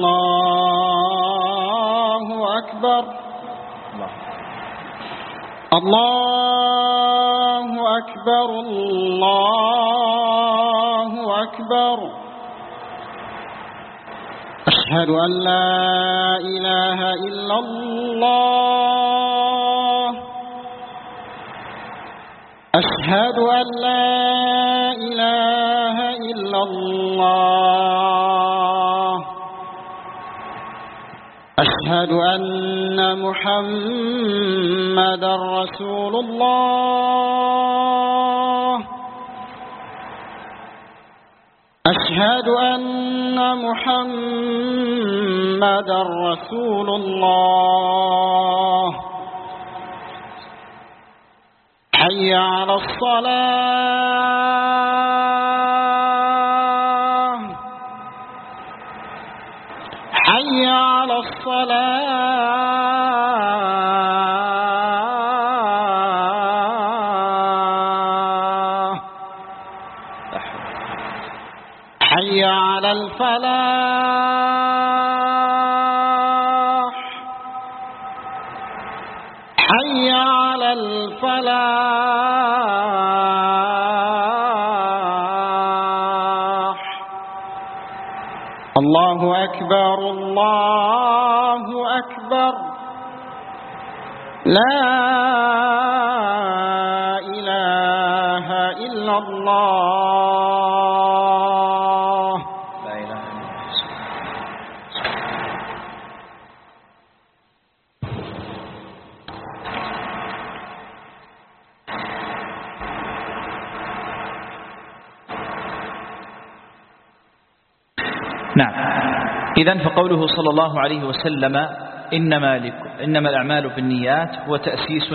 [SPEAKER 2] الله أكبر الله أكبر الله أكبر. أشهد أن لا إله إلا الله. أشهد أن لا إله إلا الله. أشهد أن محمدا رسول الله. أشهد أن محمدا رسول الله. حي على الصلاة. حي على الصلاة. حي على الفلاح. حي على الفلاح. الله أكبر الله أكبر. لا إله إلا الله.
[SPEAKER 1] لا إله إلا الله. نعم. إذن فقوله صلى الله عليه وسلم إنما الأعمال بالنيات هو تأسيس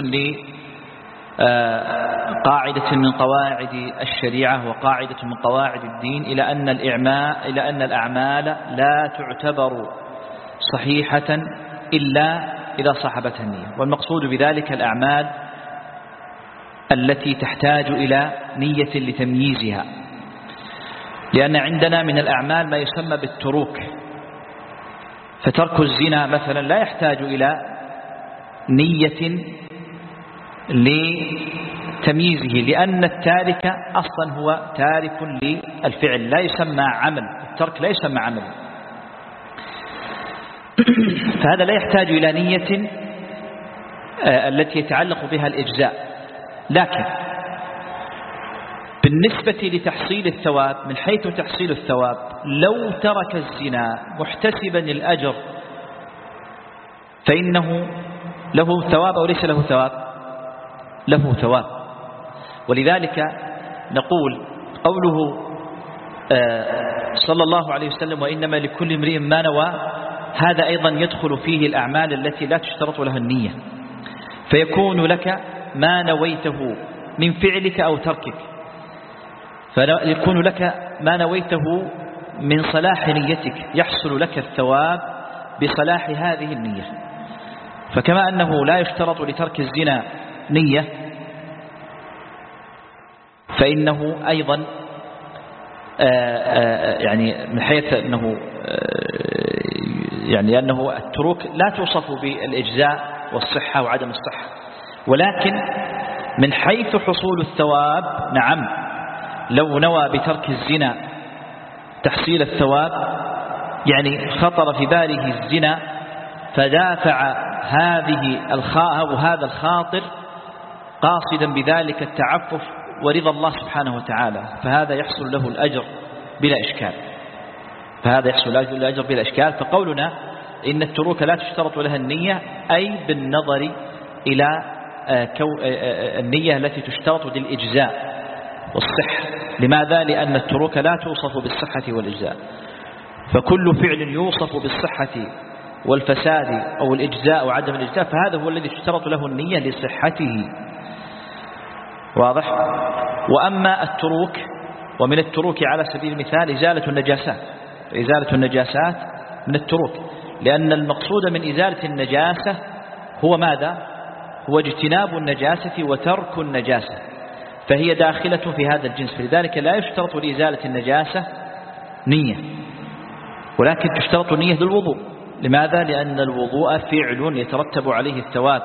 [SPEAKER 1] لقاعدة من قواعد الشريعة وقاعدة من قواعد الدين إلى أن الأعمال لا تعتبر صحيحة إلا إذا صاحبتها النية. والمقصود بذلك الأعمال التي تحتاج إلى نية لتمييزها، لأن عندنا من الأعمال ما يسمى بالتروك، فترك الزنا مثلا لا يحتاج إلى نية لتمييزه، لأن التارك أصلا هو تارك للفعل، لا يسمى عمل، الترك لا يسمى عمل، فهذا لا يحتاج إلى نية التي يتعلق بها الإجزاء. لكن بالنسبة لتحصيل الثواب، من حيث تحصيل الثواب، لو ترك الزنا محتسبا الأجر فإنه له ثواب أو ليس له ثواب؟ له ثواب. ولذلك نقول قوله صلى الله عليه وسلم وإنما لكل امرئ ما نوى، هذا أيضا يدخل فيه الأعمال التي لا تشترط لها النية، فيكون لك ما نويته من فعلك أو تركك، فيكون لك ما نويته من صلاح نيتك، يحصل لك الثواب بصلاح هذه النية. فكما أنه لا يشترط لترك الزنا نية، فإنه أيضا يعني من حيث أنه يعني أنه التروك لا توصف بالإجزاء والصحة وعدم الصحة، ولكن من حيث حصول الثواب نعم، لو نوى بترك الزنا تحصيل الثواب، يعني خطر في باله الزنا فدافع هذا الخاطر قاصدا بذلك التعفف ورضا الله سبحانه وتعالى، فهذا يحصل له الأجر بلا إشكال. فقولنا إن التروك لا تشترط لها النية أي بالنظر إلى النية التي تشترط للإجزاء والصحة. لماذا؟ لأن التروك لا توصف بالصحة والإجزاء، فكل فعل يوصف بالصحة والفساد أو الإجزاء وعدم الإجزاء فهذا هو الذي تشترط له النية لصحته. واضح؟ وأما التروك، ومن التروك على سبيل المثال إزالة النجاسات من التروك، لأن المقصود من إزالة النجاسة هو ماذا؟ هو اجتناب النجاسة وترك النجاسة، فهي داخلة في هذا الجنس. فلذلك لا يشترط لإزالة النجاسة نية، ولكن تشترط نية للوضوء. لماذا؟ لأن الوضوء فعل يترتب عليه الثواب،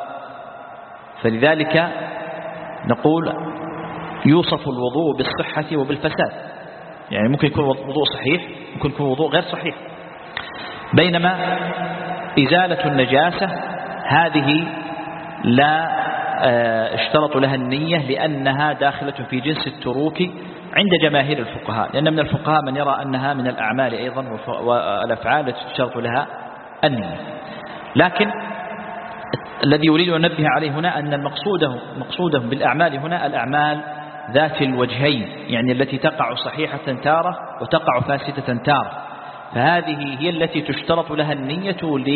[SPEAKER 1] فلذلك نقول يوصف الوضوء بالصحة وبالفساد. يعني ممكن يكون وضوء صحيح، ممكن يكون وضوء غير صحيح، بينما إزالة النجاسة هذه لا اشترط لها النية، لأنها داخلة في جنس التروك عند جماهير الفقهاء، لأن من الفقهاء من يرى أنها من الأعمال أيضا والأفعال التي تشترط لها النية. لكن الذي يريد أن ننبه عليه هنا أن مقصوده بالأعمال هنا الأعمال ذات الوجهين، يعني التي تقع صحيحة تارة وتقع فاسدة تارة، فهذه هي التي تشترط لها النية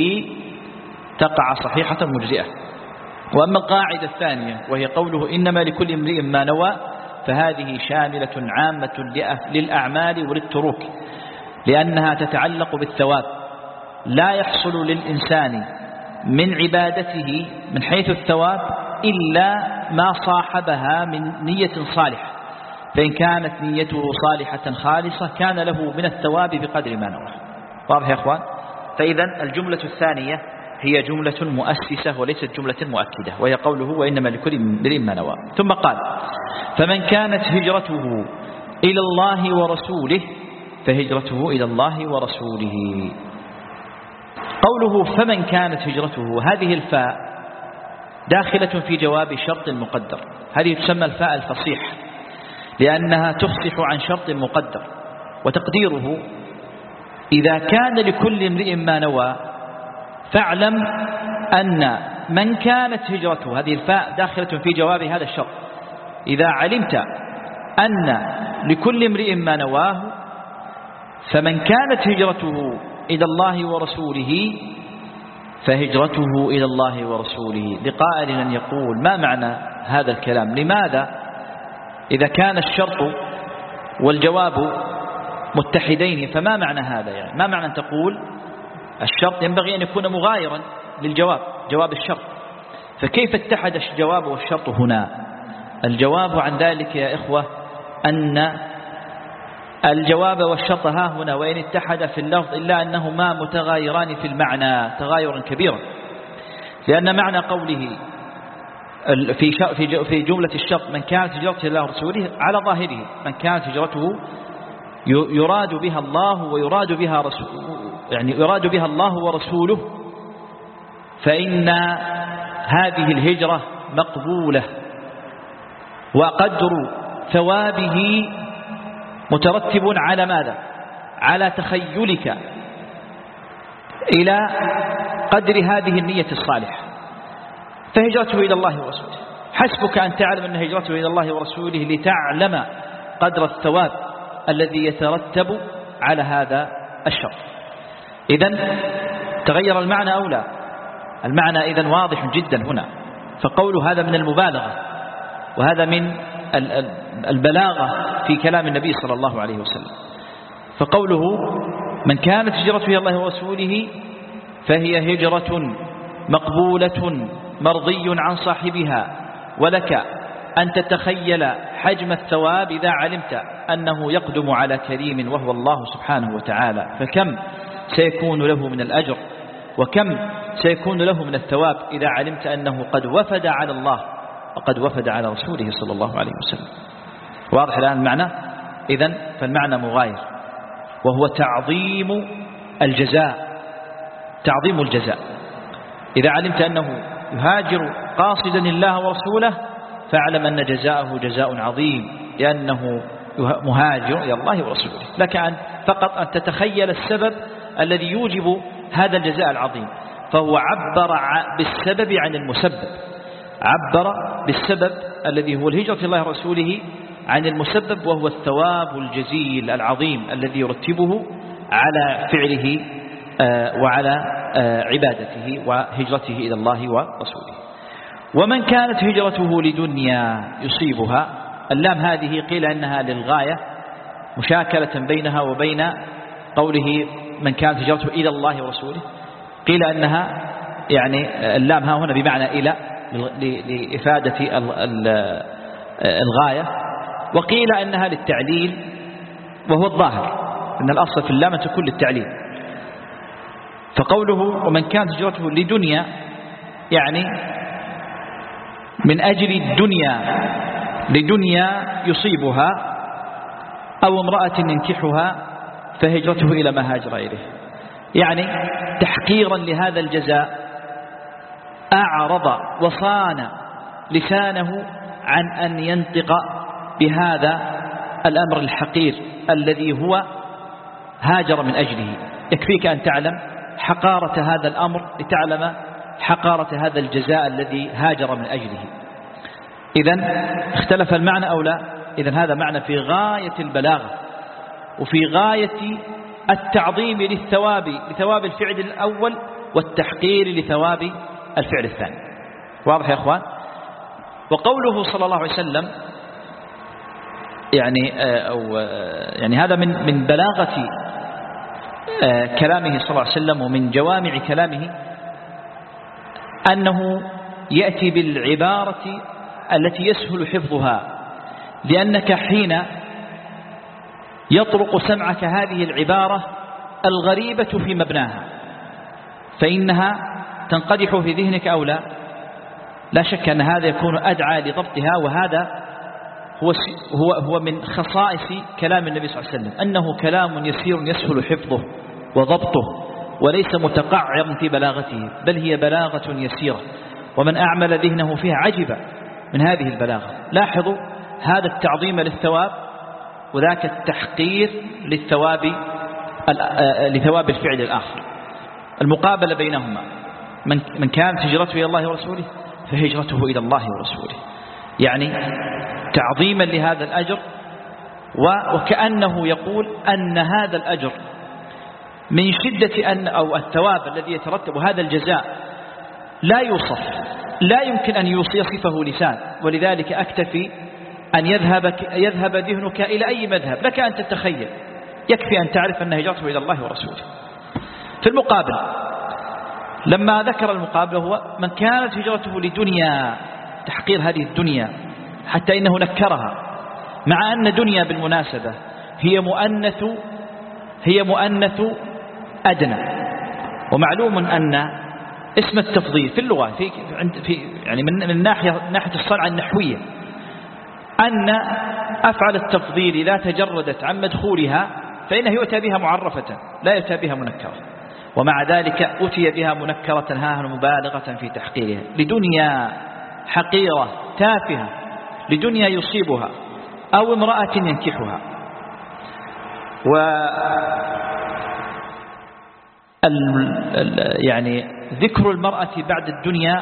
[SPEAKER 1] لتقع صحيحة مجزئة. وأما القاعدة الثانية وهي قوله إنما لكل امرئ ما نوى، فهذه شاملة عامة للأعمال وللتروك، لأنها تتعلق بالثواب. لا يحصل للإنسان من عبادته من حيث الثواب إلا ما صاحبها من نية صالحة، فإن كانت نيته صالحة خالصة كان له من الثواب بقدر ما نوى. واضح يا أخوان؟ فإذا الجملة الثانية هي جملة مؤسسة وليست جملة مؤكدة، وهي قوله وإنما لكل امرئ ما نوى. ثم قال فمن كانت هجرته إلى الله ورسوله فهجرته إلى الله ورسوله. قوله فمن كانت هجرته، هذه الفاء داخلة في جواب شرط مقدر، هذه تسمى الفاء الفصيح لأنها تفصح عن شرط مقدر، وتقديره إذا كان لكل امرئ ما نوى فاعلم أن من كانت هجرته، هذه الفاء داخلة في جواب هذا الشرط، إذا علمت أن لكل امرئ ما نواه فمن كانت هجرته إلى الله ورسوله فهجرته إلى الله ورسوله. لقائل أن يقول ما معنى هذا الكلام؟ لماذا إذا كان الشرط والجواب متحدين فما معنى هذا؟ يعني ما معنى أن تقول الشرط ينبغي أن يكون مغايرا للجواب، جواب الشرط، فكيف اتحد الجواب والشرط هنا؟ الجواب عن ذلك يا إخوة أن الجواب والشرط ها هنا وإن اتحد في اللفظ إلا أنهما متغايران في المعنى تغايرا كبيرا، لأن معنى قوله في جملة الشرط من كانت هجرته إلى رسوله على ظاهره من كانت هجرته يراد بها الله ويراد بها يعني يراد بها الله ورسوله، فإن هذه الهجرة مقبولة وقدر ثوابه مترتب على ماذا؟ على تخيلك إلى قدر هذه النية الصالحة، فهجرته إلى الله ورسوله. حسبك أن تعلم أن هجرته إلى الله ورسوله لتعلم قدر الثواب الذي يترتب على هذا الشرط. إذن تغير المعنى أو لا؟ المعنى إذن واضح جدا هنا، فقول هذا من المبالغة وهذا من البلاغة في كلام النبي صلى الله عليه وسلم. فقوله من كانت هجرته إلى الله ورسوله فهي هجرة مقبولة مرضي عن صاحبها، ولك أن تتخيل حجم الثواب إذا علمت أنه يقدم على كريم وهو الله سبحانه وتعالى، فكم سيكون له من الأجر وكم سيكون له من الثواب إذا علمت أنه قد وفد على الله وقد وفد على رسوله صلى الله عليه وسلم. واضح الآن المعنى؟ إذن فالمعنى مغاير، وهو تعظيم الجزاء. تعظيم الجزاء إذا علمت أنه يهاجر قاصدا الله ورسوله فاعلم أن جزاءه جزاء عظيم، لأنه مهاجر إلى الله ورسوله. لك أن فقط أن تتخيل السبب الذي يوجب هذا الجزاء العظيم. فهو عبر بالسبب عن المسبب، عبر بالسبب الذي هو الهجرة إلى الله ورسوله عن المسبب، وهو الثواب الجزيل العظيم الذي يرتبه على فعله وعلى عبادته وهجرته إلى الله ورسوله. ومن كانت هجرته لدنيا يصيبها، اللام هذه قيل أنها للغاية مشاكلة بينها وبين قوله من كانت هجرته إلى الله ورسوله، قيل أنها يعني اللام ها هنا بمعنى إلى لإفادة الغاية، وقيل أنها للتعليل وهو الظاهر أن الأصل في اللام تكون للتعليل. فقوله ومن كانت هجرته لدنيا يعني من أجل الدنيا، لدنيا يصيبها أو امرأة ينكحها فهجرته إلى ما هاجر إليه، يعني تحقيرا لهذا الجزاء أعرض وصان لسانه عن أن ينطق بهذا الأمر الحقير الذي هو هاجر من أجله. يكفيك أن تعلم حقارة هذا الأمر لتعلم حقارة هذا الجزاء الذي هاجر من أجله. إذن اختلف المعنى أو لا؟ إذن هذا معنى في غاية البلاغة وفي غاية التعظيم لثواب الفعل الأول والتحقير لثواب الفعل الثاني. واضح يا أخوان؟ وقوله صلى الله عليه وسلم يعني هذا من بلاغة كلامه صلى الله عليه وسلم ومن جوامع كلامه أنه يأتي بالعبارة التي يسهل حفظها، لأنك حين يطرق سمعك هذه العبارة الغريبة في مبناها فإنها تنقدح في ذهنك أو لا؟ لا شك أن هذا يكون أدعى لضبطها، وهذا هو من خصائص كلام النبي صلى الله عليه وسلم، أنه كلام يسير يسهل حفظه وضبطه وليس متقعر في بلاغته، بل هي بلاغة يسيرة، ومن أعمل ذهنه فيها عجب من هذه البلاغة. لاحظوا هذا التعظيم للثواب وذاك التحقير لثواب الفعل الآخر، المقابلة بينهما. من كانت هجرته إلى الله ورسوله فهجرته إلى الله ورسوله، يعني تعظيما لهذا الأجر، وكأنه يقول أن هذا الأجر من شدة أو الثواب الذي يترتب هذا الجزاء لا يوصف، لا يمكن أن يصفه لسان، ولذلك أكتفي أن يذهب ذهنك إلى أي مذهب لك أن تتخيل، يكفي أن تعرف أن هجرته إلى الله ورسوله. في المقابل لما ذكر المقابل هو من كانت هجرته لدنيا، تحقير هذه الدنيا، حتى إنه نكرها، مع أن دنيا بالمناسبة هي مؤنث أدنى، ومعلوم أن اسم التفضيل في اللغة يعني من ناحية الصنعة النحوية أن أفعل التفضيل إذا تجردت عن مدخولها فإنه يؤتى بها معرفة لا يؤتى بها منكرة، ومع ذلك أتي بها منكرة هاهن مبالغة في تحقيرها، لدنيا حقيرة تافهة، لدنيا يصيبها أو امرأة ينكحها. يعني ذكر المرأة بعد الدنيا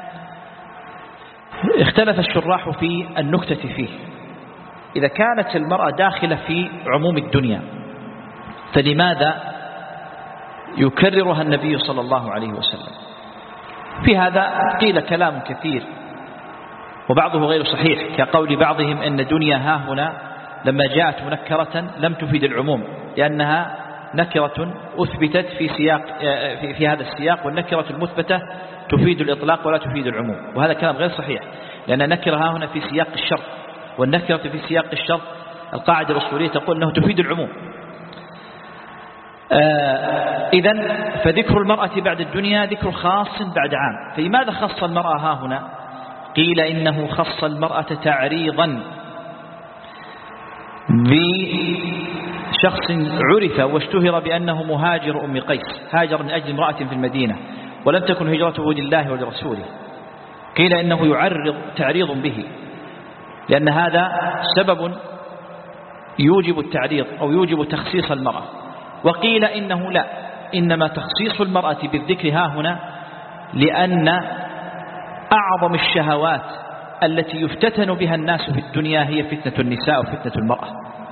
[SPEAKER 1] اختلف الشراح في النكتة فيه. إذا كانت المرأة داخلة في عموم الدنيا فلماذا يكررها النبي صلى الله عليه وسلم؟ في هذا قيل كلام كثير وبعضه غير صحيح، كقول بعضهم أن دنيا ها هنا لما جاءت منكرة لم تفيد العموم، لأنها نكرة أثبتت في هذا السياق، والنكرة المثبتة تفيد الإطلاق ولا تفيد العموم، وهذا كلام غير صحيح، لأن نكرة هنا في سياق الشرط، والنكرة في سياق الشرط القاعدة الأصولية تقول أنه تفيد العموم. إذن فذكر المرأة بعد الدنيا ذكر خاص بعد عام. فلماذا خص المرأة ها هنا؟ قيل إنه خص المرأة تعريضا بشخص عرف واشتهر بأنه مهاجر أم قيس، هاجر من أجل امرأة في المدينة ولم تكن هجرته لله ولرسوله. قيل إنه يعرض تعريض به، لأن هذا سبب يوجب التعريض أو يوجب تخصيص المرأة. وقيل إنه لا، إنما تخصيص المرأة بالذكر ها هنا لأن أعظم الشهوات التي يفتتن بها الناس في الدنيا هي فتنة النساء وفتنة المرأة.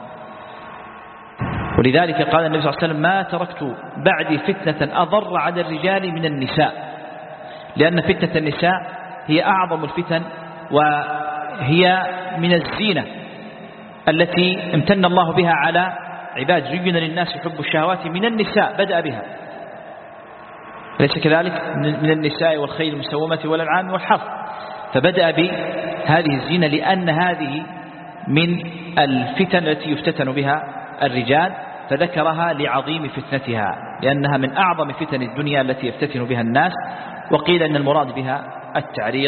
[SPEAKER 1] ولذلك قال النبي صلى الله عليه وسلم: ما تركت بعدي فتنة أضر على الرجال من النساء، لأن فتنة النساء هي أعظم الفتن، وهي من الزينة التي امتن الله بها على عباد. زين للناس حب الشهوات من النساء، بدأ بها، ليس كذلك؟ من النساء والخيل المسومة والأنعام والحرث، فبدأ بهذه الزينة لأن هذه من الفتن التي يفتتن بها الرجال، فذكرها لعظيم فتنتها، لأنها من أعظم فتن الدنيا التي يفتتن بها الناس. وقيل أن المراد بها التعريض.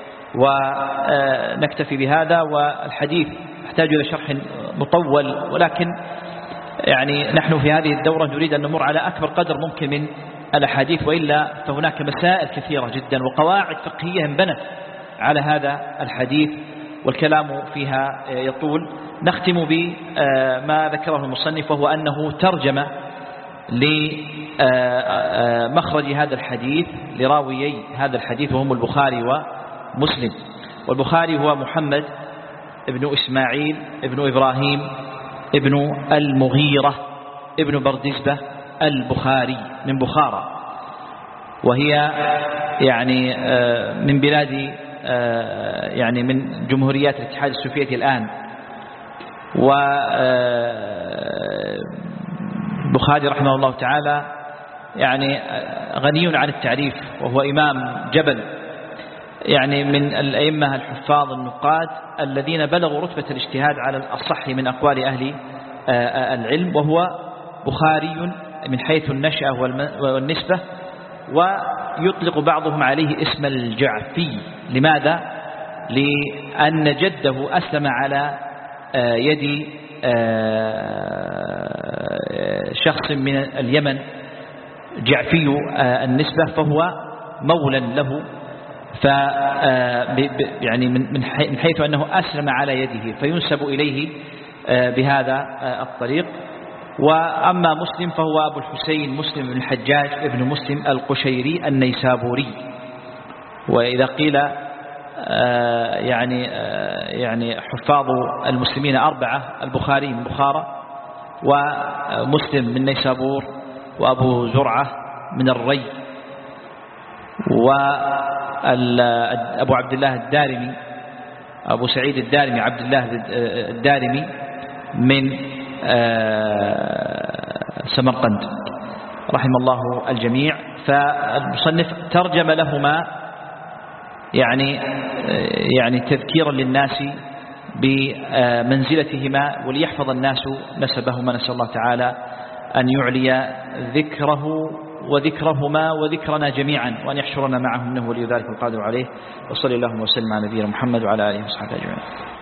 [SPEAKER 1] ونكتفي بهذا، والحديث يحتاج إلى شرح مطول، ولكن يعني نحن في هذه الدورة نريد أن نمر على أكبر قدر ممكن من الأحاديث، وإلا فهناك مسائل كثيرة جدا وقواعد فقهية انبنت على هذا الحديث والكلام فيها يطول. نختم بما ذكره المصنف، وهو أنه ترجم لمخرج هذا الحديث لراويي هذا الحديث، وهم البخاري ومسلم. والبخاري هو محمد ابن إسماعيل ابن إبراهيم ابن المغيرة ابن بردزبة البخاري من بخارى، وهي يعني من بلاد يعني من جمهوريات الاتحاد السوفيتي الآن. وبخاري رحمه الله تعالى يعني غني عن التعريف، وهو إمام جبل، يعني من الأئمة الحفاظ النقاد الذين بلغوا رتبة الاجتهاد على الأصح من أقوال أهل العلم. وهو بخاري من حيث النشأة والنسبة، ويطلق بعضهم عليه اسم الجعفي. لماذا؟ لأن جده أسلم على يد شخص من اليمن جعفي النسبة، فهو مولى له، يعني من حيث أنه أسلم على يده فينسب إليه بهذا الطريق. وأما مسلم فهو أبو الحسين مسلم بن الحجاج ابن مسلم القشيري النيسابوري. وإذا قيل يعني حفاظ المسلمين أربعة: البخاري من بخارى، ومسلم من نيسابور، وأبو زرعة من الري، وأبو عبد الله الدارمي أبو سعيد الدارمي عبد الله الدارمي من سمرقند رحم الله الجميع. فالمصنف ترجم لهما يعني تذكيرا للناس بمنزلتهما، وليحفظ الناس نسبهما. نسأل الله تعالى أن يعلي ذكره وذكرهما وذكرنا جميعا، وأن يحشرنا معهم، إنه ولي ذلك القادر عليه. وصلى الله وسلم على نبينا محمد وعلى آله وصحبه أجمعين.